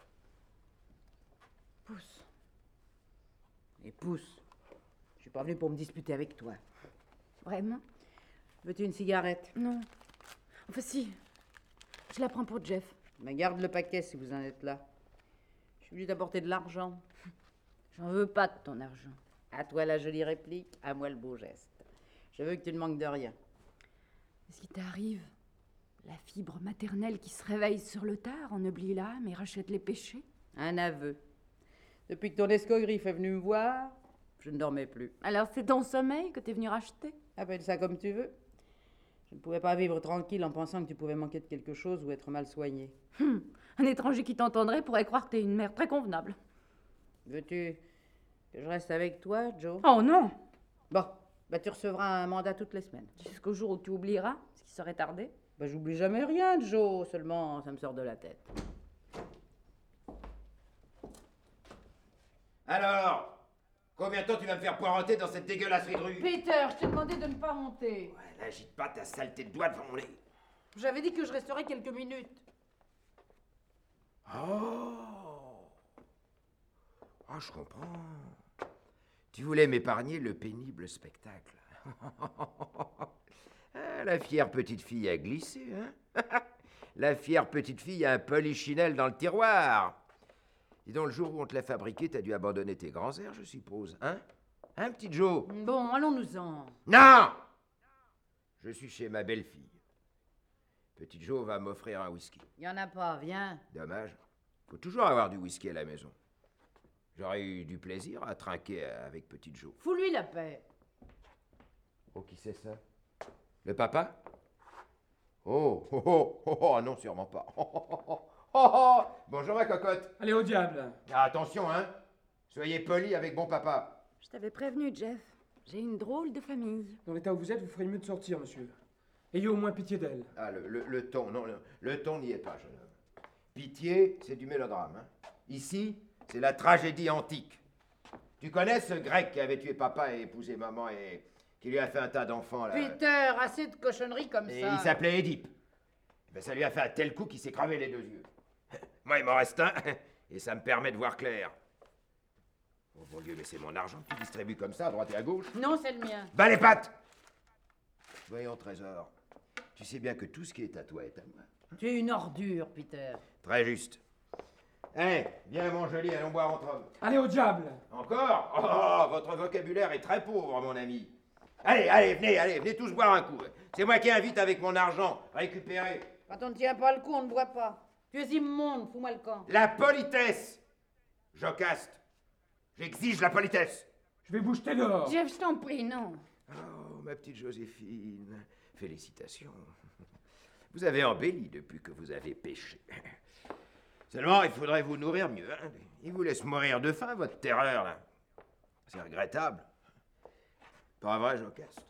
Pousse. Et pousse. Je suis pas venue pour me disputer avec toi. Vraiment? Veux-tu une cigarette? Non. Enfin si. Je la prends pour Jeff. Mais garde le paquet si vous en êtes là. Je suis venue t'apporter de l'argent. J'en veux pas de ton argent. À toi la jolie réplique, à moi le beau geste. Je veux que tu ne manques de rien. Qu'est-ce qui t'arrive? La fibre maternelle qui se réveille sur le tard, en oublie l'âme et rachète les péchés? Un aveu. Depuis que ton escogriffe est venu me voir, je ne dormais plus. Alors c'est ton sommeil que t'es venu racheter? Appelle ça comme tu veux. Je ne pouvais pas vivre tranquille en pensant que tu pouvais manquer de quelque chose ou être mal soigné. Hum, un étranger qui t'entendrait pourrait croire que t'es une mère très convenable. Veux-tu que je reste avec toi, Joe? Oh non! Bon, bah tu recevras un mandat toutes les semaines. Jusqu'au jour où tu oublieras, ce qui serait tardé. Bah j'oublie jamais rien, Joe, seulement ça me sort de la tête. Alors, combien de temps tu vas me faire poireauter dans cette dégueulasserie de rue? Peter, je t'ai demandé de ne pas monter. Ouais, n'agite pas ta saleté de doigt devant mon nez. J'avais dit que je resterais quelques minutes. Oh Oh, je comprends. Tu voulais m'épargner le pénible spectacle. Ah, la fière petite fille a glissé, hein? La fière petite fille a un polichinelle dans le tiroir. Dis donc, le jour où on te l'a fabriqué, t'as dû abandonner tes grands airs, je suppose, hein? Hein, petit Joe? Bon, allons-nous-en. Non! Je suis chez ma belle-fille. Petit Joe va m'offrir un whisky. Y en a pas, viens. Dommage. Faut toujours avoir du whisky à la maison. J'aurais eu du plaisir à trinquer avec Petit Joe. Fous-lui la paix. Oh, qui c'est ça? Le papa? Oh, oh, oh, oh, oh, non, sûrement pas. Oh, oh, oh, oh, oh, oh. Bonjour, ma cocotte. Allez au diable! Ah, attention, hein. Soyez poli avec bon papa. Je t'avais prévenu, Jeff. J'ai une drôle de famille. Dans l'état où vous êtes, vous feriez mieux de sortir, monsieur. Ayez au moins pitié d'elle. Ah, le, le, le ton, non, le, le ton n'y est pas, jeune homme. Pitié, c'est du mélodrame, hein. Ici, c'est la tragédie antique. Tu connais ce grec qui avait tué papa et épousé maman et qui lui a fait un tas d'enfants, là? Peter, assez de cochonneries comme Et ça. il s'appelait Édipe. Ben, ça lui a fait un tel coup qu'il s'est crevé les deux yeux. Moi, il m'en reste un, et ça me permet de voir clair. Oh mon Dieu, mais c'est mon argent que tu distribues comme ça, à droite et à gauche. Non, c'est le mien. Bas les pattes! Voyons, trésor, tu sais bien que tout ce qui est à toi est à moi. Tu es une ordure, Peter. Très juste. Allez, viens, mon joli, allons boire entre hommes. Allez au diable! Encore? Oh, votre vocabulaire est très pauvre, mon ami. Allez, allez, venez, allez, venez tous boire un coup. C'est moi qui invite avec mon argent. Récupérez. Quand on ne tient pas le coup, on ne boit pas. Tu es immonde, fous-moi le camp. La politesse! Jocaste, j'exige la politesse. Je vais vous jeter dehors. Jeff, je t'en prie, non. Oh, ma petite Joséphine, félicitations. Vous avez embelli depuis que vous avez péché. Seulement, il faudrait vous nourrir mieux. Hein. Il vous laisse mourir de faim, votre terreur, là. C'est regrettable. Pas vrai, Jocaste?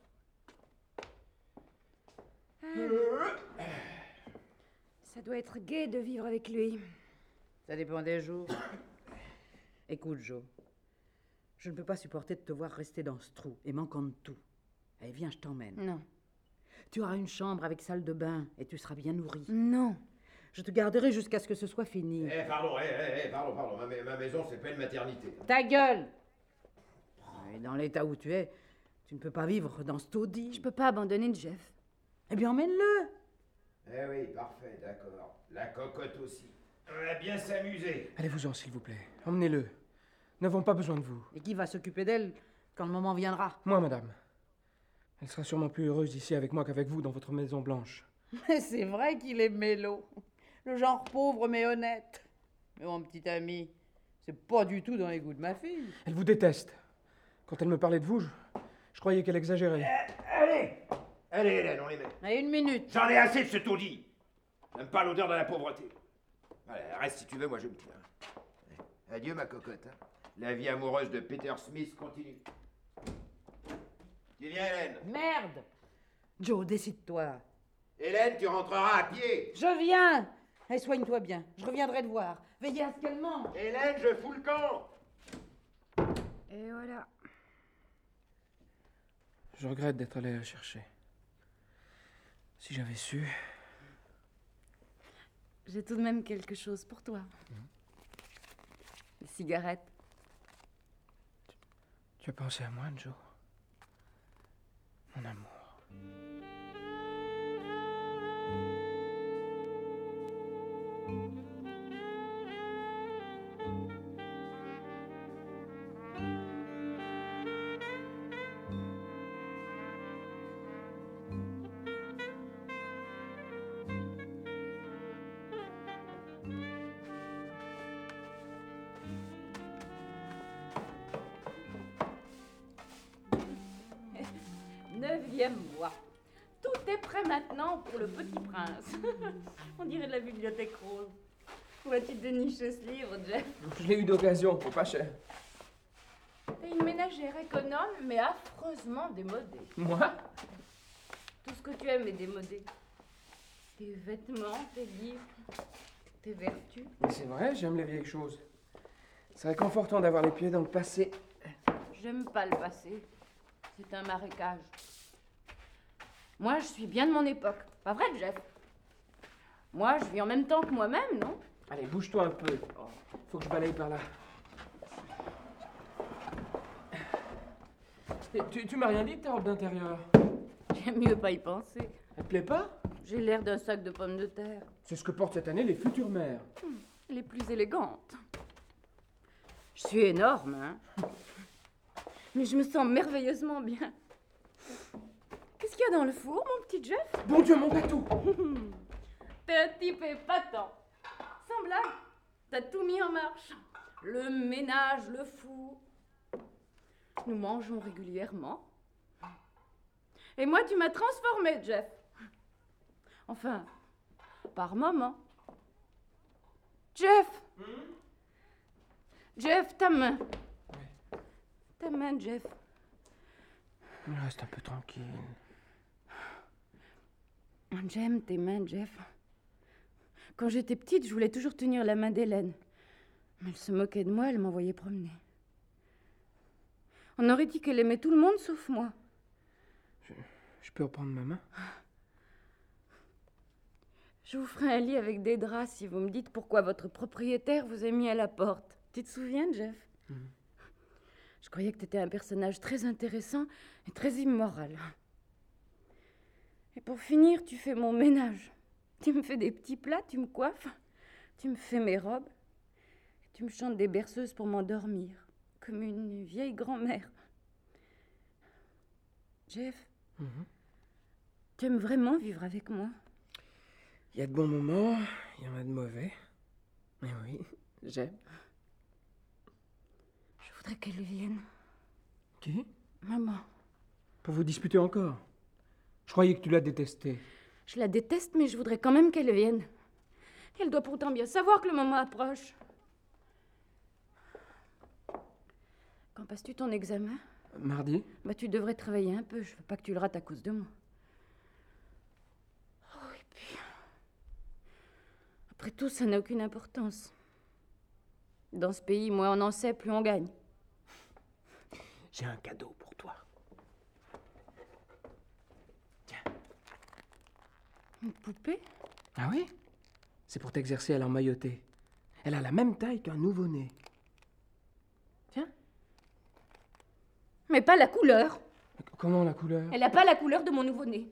Ça doit être gai de vivre avec lui. Ça dépend des jours. Écoute, Jo, je ne peux pas supporter de te voir rester dans ce trou et manquant de tout. Allez, viens, je t'emmène. Non. Tu auras une chambre avec salle de bain et tu seras bien nourri. Non. Je te garderai jusqu'à ce que ce soit fini. Eh, pardon, eh, eh, eh, pardon, pardon. Ma, ma maison, c'est pas une maternité. Ta gueule! Et dans l'état où tu es, tu ne peux pas vivre dans ce taudis. Je peux pas abandonner Jeff. Eh bien, emmène-le! Eh oui, parfait, d'accord. La cocotte aussi. On va bien s'amuser. Allez-vous-en, s'il vous plaît. Emmenez-le. Nous n'avons pas besoin de vous. Et qui va s'occuper d'elle quand le moment viendra? Moi, madame. Elle sera sûrement plus heureuse ici avec moi qu'avec vous dans votre maison blanche. Mais c'est vrai qu'il est mélo. Le genre pauvre mais honnête. Mais mon petit ami, c'est pas du tout dans les goûts de ma fille. Elle vous déteste. Quand elle me parlait de vous, je, je croyais qu'elle exagérait. Allez! Allez, Hélène, on les met. Allez, une minute. J'en ai assez de ce taudis. J'aime pas l'odeur de la pauvreté. Allez, reste si tu veux, moi je me tiens. Adieu, ma cocotte. Hein. La vie amoureuse de Peter Smith continue. Tu viens, Hélène? Merde! Joe, décide-toi. Hélène, tu rentreras à pied. Je viens! Allez, soigne-toi bien. Je reviendrai te voir. Veillez à ce qu'elle mange. Hélène, je fous le camp. Et voilà. Je regrette d'être allé la chercher. Si j'avais su... J'ai tout de même quelque chose pour toi. Des cigarettes. Tu as pensé à moi, Joe? Mon amour. Neuvième mois. Tout est prêt maintenant pour le Petit Prince. On dirait de la bibliothèque rose. Où as-tu déniché ce livre, Jeff? Je l'ai eu d'occasion, pour pas cher. T'es une ménagère économe, mais affreusement démodée. Moi? Tout ce que tu aimes est démodé. Tes vêtements, tes livres, tes vertus. Mais c'est vrai, j'aime les vieilles choses. C'est réconfortant d'avoir les pieds dans le passé. J'aime pas le passé. C'est un marécage. Moi, je suis bien de mon époque. Pas vrai, Jeff? Moi, je vis en même temps que moi-même, non? Allez, bouge-toi un peu. Faut que je balaye par là. Et tu tu m'as rien dit de ta robe d'intérieur? J'aime mieux pas y penser. Elle te plaît pas? J'ai l'air d'un sac de pommes de terre. C'est ce que portent cette année les futures mères. Elle est plus élégante. Je suis énorme, hein? Mais je me sens merveilleusement bien. Qu'est-ce qu'il y a dans le four, mon petit Jeff? Bon Dieu, mon gâteau! T'es un type épatant. Sans blague, t'as tout mis en marche. Le ménage, le four. Nous mangeons régulièrement. Et moi, tu m'as transformée, Jeff. Enfin, par moment. Jeff! Jeff, ta main. Oui. Ta main, Jeff. Reste un peu tranquille. J'aime tes mains, Jeff. Quand j'étais petite, je voulais toujours tenir la main d'Hélène. Mais elle se moquait de moi, elle m'envoyait promener. On aurait dit qu'elle aimait tout le monde sauf moi. Je, je peux reprendre ma main? Je vous ferai un lit avec des draps si vous me dites pourquoi votre propriétaire vous a mis à la porte. Tu te souviens, Jeff? Mmh. Je croyais que tu étais un personnage très intéressant et très immoral. Et pour finir, tu fais mon ménage. Tu me fais des petits plats, tu me coiffes, tu me fais mes robes, et tu me chantes des berceuses pour m'endormir, comme une vieille grand-mère. Jeff, Mmh. tu aimes vraiment vivre avec moi? Il y a de bons moments, il y en a de mauvais. Mais oui, j'aime. Je voudrais qu'elle vienne. Qui? Maman. Pour vous disputer encore? Je croyais que tu la détestais. Je la déteste, mais je voudrais quand même qu'elle vienne. Elle doit pourtant bien savoir que le moment approche. Quand passes-tu ton examen? Mardi? Bah, tu devrais travailler un peu. Je veux pas que tu le rates à cause de moi. Oh, et puis... Après tout, ça n'a aucune importance. Dans ce pays, moins on en sait, plus on gagne. J'ai un cadeau pour toi. Tiens. Une poupée? Ah oui? C'est pour t'exercer à l'emmailloter. Elle a la même taille qu'un nouveau-né. Tiens. Mais pas la couleur. Comment la couleur? Elle n'a pas la couleur de mon nouveau-né.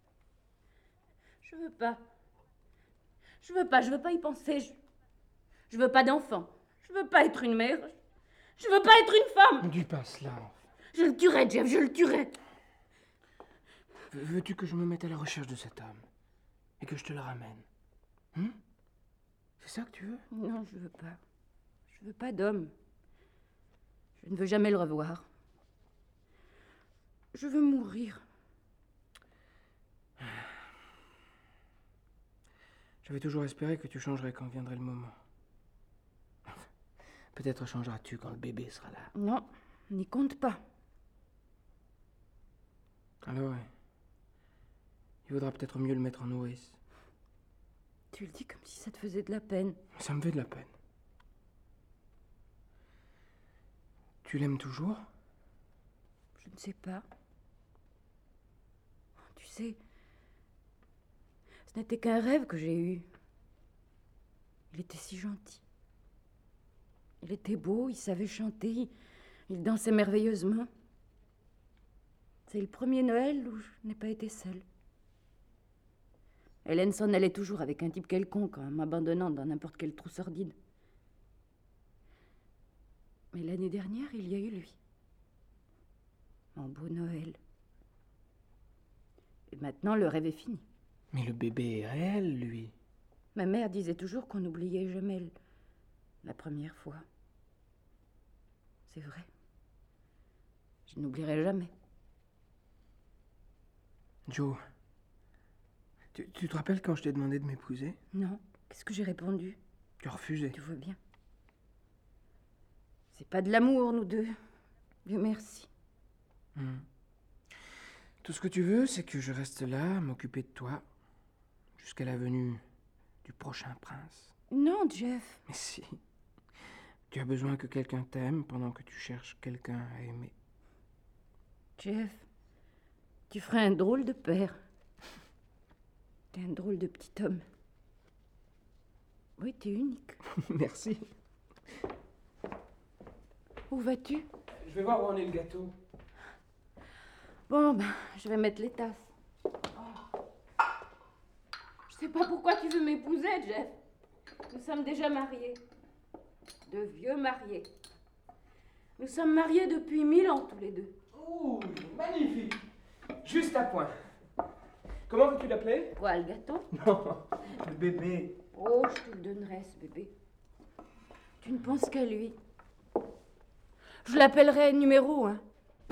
Je veux pas. Je veux pas, je veux pas y penser. Je, je veux pas d'enfant. Je veux pas être une mère. Je veux pas être une femme. Ne dis pas cela. Je le tuerai, Jeff, je le tuerai. Veux-tu que je me mette à la recherche de cet homme et que je te le ramène? Hum? C'est ça que tu veux? Non, je veux pas. Je veux pas d'homme. Je ne veux jamais le revoir. Je veux mourir. J'avais toujours espéré que tu changerais quand viendrait le moment. Peut-être changeras-tu quand le bébé sera là. Non, n'y compte pas. Alors, ouais. Il vaudra peut-être mieux le mettre en nourrice. Tu le dis comme si ça te faisait de la peine. Ça me fait de la peine. Tu l'aimes toujours? Je ne sais pas. Tu sais, ce n'était qu'un rêve que j'ai eu. Il était si gentil. Il était beau, il savait chanter, il dansait merveilleusement. C'est le premier Noël où je n'ai pas été seule. Hélène s'en allait toujours avec un type quelconque en m'abandonnant dans n'importe quel trou sordide. Mais l'année dernière, il y a eu lui. Mon beau Noël. Et maintenant, le rêve est fini. Mais le bébé est réel, lui. Ma mère disait toujours qu'on n'oubliait jamais le- la première fois. C'est vrai. Je n'oublierai jamais. Joe, tu, tu te rappelles quand je t'ai demandé de m'épouser? Non. Qu'est-ce que j'ai répondu? Tu as refusé. Tu vois bien. C'est pas de l'amour, nous deux. Dieu merci. Hmm. Tout ce que tu veux, c'est que je reste là, à m'occuper de toi, jusqu'à la venue du prochain prince. Non, Jeff. Mais si. Tu as besoin que quelqu'un t'aime pendant que tu cherches quelqu'un à aimer. Jeff, tu ferais un drôle de père. T'es un drôle de petit homme. Oui, t'es unique. Merci. Où vas-tu? Je vais voir où en est le gâteau. Bon, ben, je vais mettre les tasses. Oh. Je sais pas pourquoi tu veux m'épouser, Jeff. Nous sommes déjà mariés. De vieux mariés. Nous sommes mariés depuis mille ans, tous les deux. Oh, magnifique. Juste à point. Comment veux-tu l'appeler? Quoi, le gâteau? Non, le bébé. Oh, je te le donnerai, ce bébé. Tu ne penses qu'à lui. Je l'appellerai numéro un.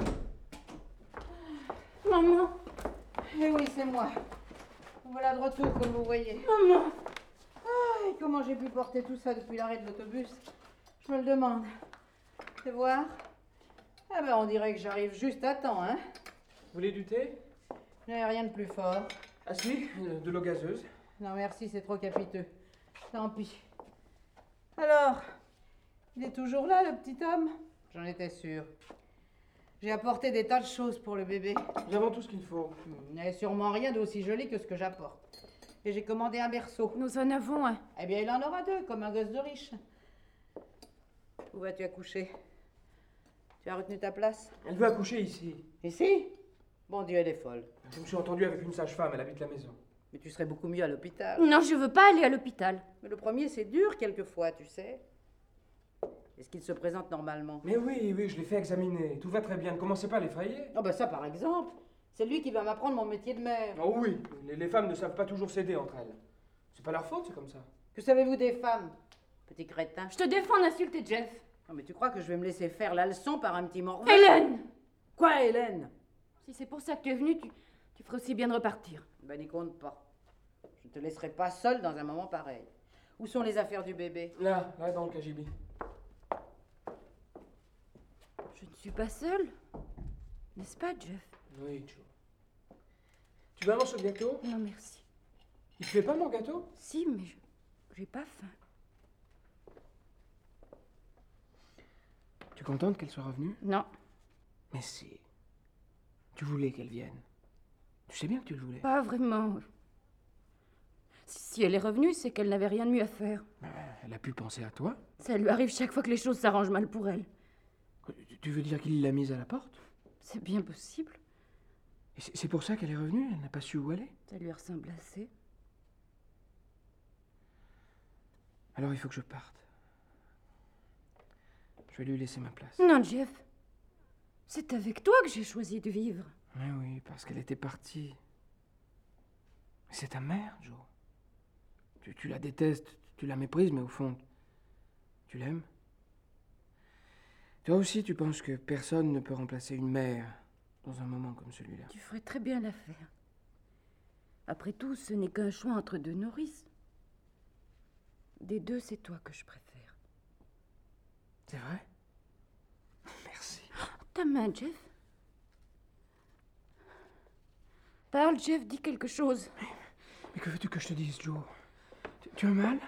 Maman. Eh oui, c'est moi. Voilà de retour, comme vous voyez. Maman. Ah, et comment j'ai pu porter tout ça depuis l'arrêt de l'autobus? Je me le demande. Fais voir. Ah ben, on dirait que j'arrive juste à temps, hein. Vous voulez du thé? Je n'ai rien de plus fort. Ah si, euh, de l'eau gazeuse. Non, merci, c'est trop capiteux. Tant pis. Alors, il est toujours là, le petit homme? J'en étais sûre. J'ai apporté des tas de choses pour le bébé. Nous avons tout ce qu'il faut. Il n'y a sûrement rien d'aussi joli que ce que j'apporte. Et j'ai commandé un berceau. Nous en avons un. Eh bien, il en aura deux, comme un gosse de riche. Où vas-tu accoucher? Tu as retenu ta place? Elle veut accoucher ici. Ici? Bon Dieu, elle est folle. Je me suis entendu avec une sage-femme, elle habite la maison. Mais tu serais beaucoup mieux à l'hôpital. Non, je veux pas aller à l'hôpital. Mais le premier, c'est dur quelquefois, tu sais. Est-ce qu'il se présente normalement? Mais oui, oui, je l'ai fait examiner. Tout va très bien. Ne commencez pas à l'effrayer. Oh ben ça, par exemple. C'est lui qui va m'apprendre mon métier de mère. Oh oui, les, les femmes ne savent pas toujours s'aider entre elles. C'est pas leur faute, c'est comme ça. Que savez-vous des femmes, petit crétin? Je te défends d'insulter Jeff. Non, mais tu crois que je vais me laisser faire la leçon par un petit morveux? Hélène! Quoi, Hélène? Si c'est pour ça que tu es venue, tu, tu ferais aussi bien de repartir. Ben, n'y compte pas. Je ne te laisserai pas seule dans un moment pareil. Où sont les affaires du bébé? Là, là, dans le K G B. Je ne suis pas seule. N'est-ce pas, Jeff? Oui, Joe. Tu veux un morceau de gâteau? Non, merci. Il te fait pas mon gâteau? Si, mais je j'ai pas faim. Tu es contente qu'elle soit revenue? Non. Mais si. Tu voulais qu'elle vienne. Tu sais bien que tu le voulais. Pas vraiment. Si, si elle est revenue, c'est qu'elle n'avait rien de mieux à faire. Ben, elle a pu penser à toi. Ça lui arrive chaque fois que les choses s'arrangent mal pour elle. Tu- Tu veux dire qu'il l'a mise à la porte? C'est bien possible. Et c'est c'est pour ça qu'elle est revenue? Elle n'a pas su où aller? Ça lui ressemble assez. Alors il faut que je parte. Je vais lui laisser ma place. Non, Jeff. C'est avec toi que j'ai choisi de vivre. Mais oui, parce qu'elle était partie. Mais c'est ta mère, Joe. Tu, tu la détestes, tu la méprises, mais au fond, tu l'aimes. Toi aussi, tu penses que personne ne peut remplacer une mère dans un moment comme celui-là. Tu ferais très bien l'affaire. Après tout, ce n'est qu'un choix entre deux nourrices. Des deux, c'est toi que je préfère. C'est vrai? Merci. Ta main, Jeff. Parle, Jeff, dis quelque chose. Mais que veux-tu que je te dise, Joe? Tu, tu as mal?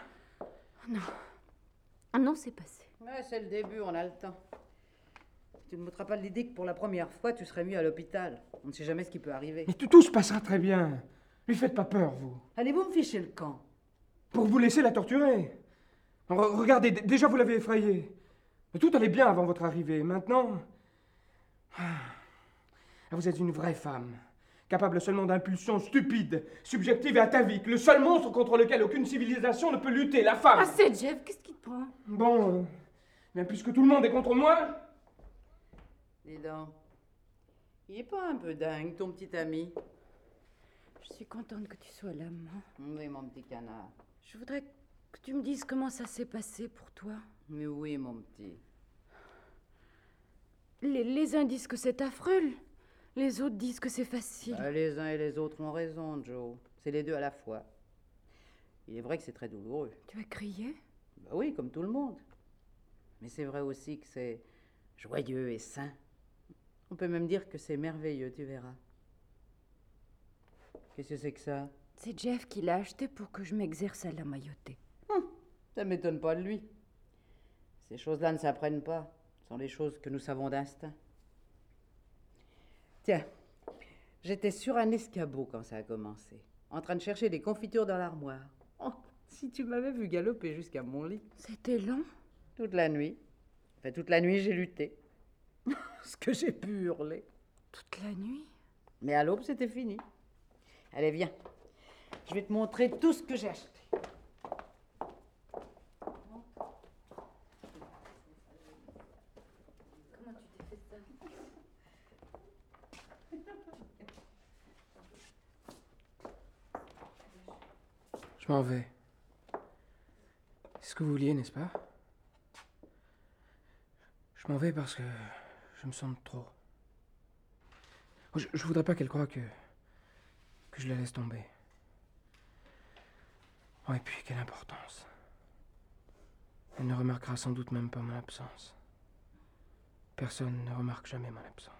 Ah non, c'est passé. Ouais, c'est le début, on a le temps. Tu ne m'ôteras pas l'idée que pour la première fois, tu serais mieux à l'hôpital. On ne sait jamais ce qui peut arriver. Mais tout, tout se passera très bien. Lui faites pas peur, vous. Allez-vous me ficher le camp? Pour vous laisser la torturer. Re- regardez, d- déjà vous l'avez effrayée. Mais tout allait bien avant votre arrivée. Maintenant... Ah, vous êtes une vraie femme. Capable seulement d'impulsions stupides, subjectives et ataviques. Le seul monstre contre lequel aucune civilisation ne peut lutter, la femme. Ah, c'est Jeff, qu'est-ce qui te prend? Bon, euh, bien puisque tout le monde est contre moi... Dis donc. Il est pas un peu dingue, ton petit ami? Je suis contente que tu sois là, maman. Oui, mon petit canard. Je voudrais que tu me dises comment ça s'est passé pour toi. Mais oui, mon petit. Les, les uns disent que c'est affreux, les autres disent que c'est facile. Bah, les uns et les autres ont raison, Joe. C'est les deux à la fois. Il est vrai que c'est très douloureux. Tu as crié? Bah oui, comme tout le monde. Mais c'est vrai aussi que c'est joyeux et sain. On peut même dire que c'est merveilleux, tu verras. Qu'est-ce que c'est que ça? C'est Jeff qui l'a acheté pour que je m'exerce à l'emmailloter. Hum, ça m'étonne pas de lui. Ces choses-là ne s'apprennent pas. Ce sont des choses que nous savons d'instinct. Tiens, j'étais sur un escabeau quand ça a commencé, en train de chercher des confitures dans l'armoire. Oh, si tu m'avais vu galoper jusqu'à mon lit. C'était long? Toute la nuit. Enfin, toute la nuit, j'ai lutté. Ce que j'ai pu hurler. Toute la nuit? Mais à l'aube, c'était fini. Allez, viens. Je vais te montrer tout ce que j'ai acheté. Comment tu t'es fait ça? Je m'en vais. C'est ce que vous vouliez, n'est-ce pas? Je m'en vais parce que je me sens trop. Je, je voudrais pas qu'elle croie que... que je la laisse tomber. Oh, et puis, quelle importance. Elle ne remarquera sans doute même pas mon absence. Personne ne remarque jamais mon absence.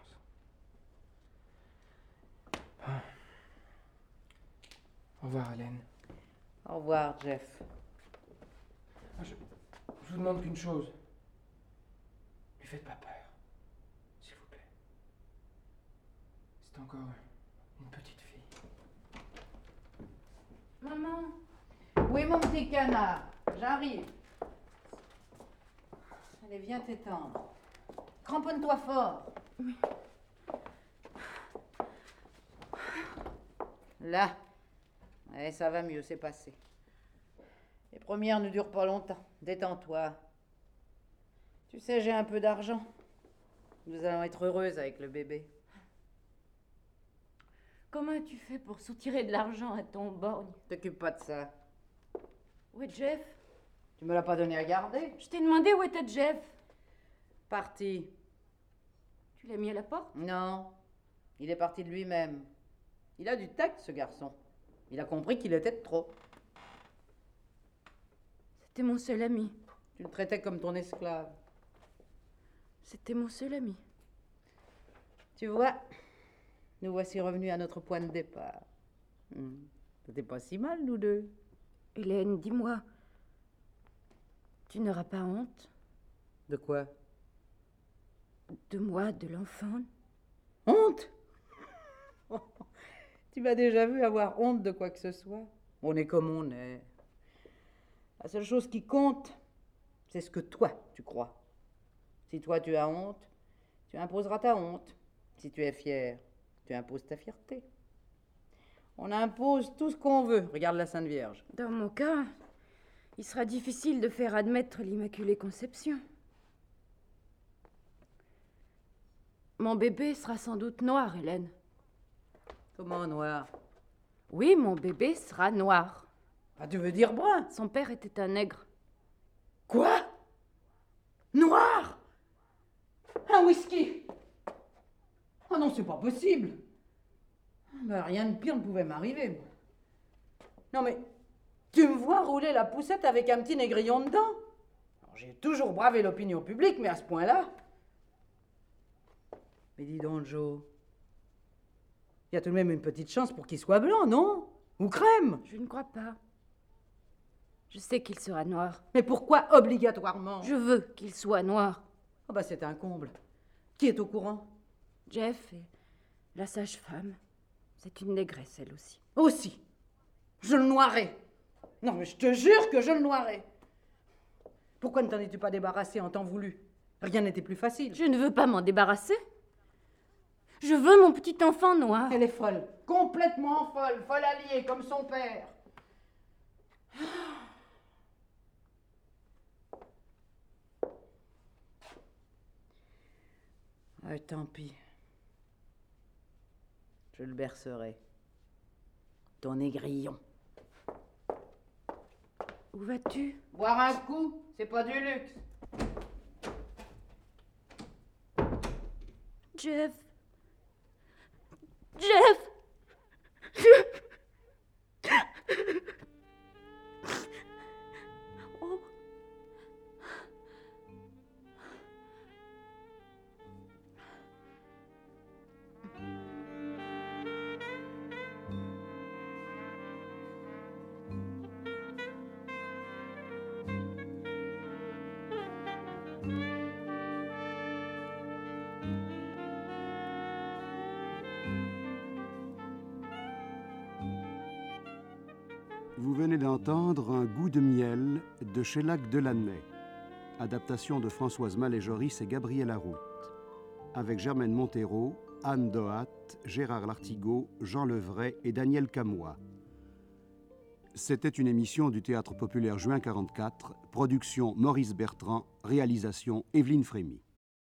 Ah. Au revoir, Hélène. Au revoir, Jeff. Ah, Je, je vous demande qu'une chose. Lui faites pas peur, s'il vous plaît. C'est encore une petite fille. Maman! Oui, mon petit canard. J'arrive. Allez, viens t'étendre. Cramponne-toi fort. Là. Eh, ça va mieux, c'est passé. Les premières ne durent pas longtemps. Détends-toi. Tu sais, j'ai un peu d'argent. Nous allons être heureuses avec le bébé. Comment tu fais pour soutirer de l'argent à ton borgne? T'occupe pas de ça. Où est Jeff? Tu me l'as pas donné à garder. Je t'ai demandé où était Jeff. Parti. Tu l'as mis à la porte? Non, il est parti de lui-même. Il a du tact, ce garçon. Il a compris qu'il était de trop. C'était mon seul ami. Tu le traitais comme ton esclave. C'était mon seul ami. Tu vois, nous voici revenus à notre point de départ. Hmm. C'était pas si mal, nous deux. Hélène, dis-moi, tu n'auras pas honte De quoi? de moi, de l'enfant? Honte? Tu m'as déjà vu avoir honte de quoi que ce soit? On est comme on est. La seule chose qui compte, c'est ce que toi, tu crois. Si toi, tu as honte, tu imposeras ta honte. Si tu es fier, tu imposes ta fierté. On impose tout ce qu'on veut. Regarde la Sainte Vierge. Dans mon cas, il sera difficile de faire admettre l'Immaculée Conception. Mon bébé sera sans doute noir, Hélène. Comment noir? Oui, mon bébé sera noir. Ah, tu veux dire brun? Son père était un nègre. Quoi? Noir? Un whisky? Ah non, c'est pas possible. Ben, rien de pire ne pouvait m'arriver, moi. Non mais, tu me vois rouler la poussette avec un petit négrillon dedans? Alors, j'ai toujours bravé l'opinion publique, mais à ce point-là... Mais dis donc, Joe, il y a tout de même une petite chance pour qu'il soit blanc, non? Ou crème? Je ne crois pas. Je sais qu'il sera noir. Mais pourquoi obligatoirement? Je veux qu'il soit noir. Ah bah c'est un comble. Qui est au courant? Jeff et la sage-femme. C'est une négresse, elle aussi. Aussi. Je le noirai. Non, mais je te jure que je le noirai. Pourquoi ne t'en es-tu pas débarrassé en temps voulu? Rien n'était plus facile. Je ne veux pas m'en débarrasser. Je veux mon petit enfant noir. Elle est folle. Complètement folle. Folle alliée, comme son père. Ah, tant pis. Je le bercerai. Ton négrillon. Où vas-tu? Boire un coup, c'est pas du luxe. Jeff. Jeff. Oh. Vous venez d'entendre Un goût de miel de Shellac Delaney, adaptation de Françoise Mallet-Joris et Gabriel Harout, avec Germaine Montero, Anne Dohat, Gérard Lartigot, Jean Levray et Daniel Camois. C'était une émission du Théâtre populaire Juin quarante-quatre, production Maurice Bertrand, réalisation Évelyne Frémy.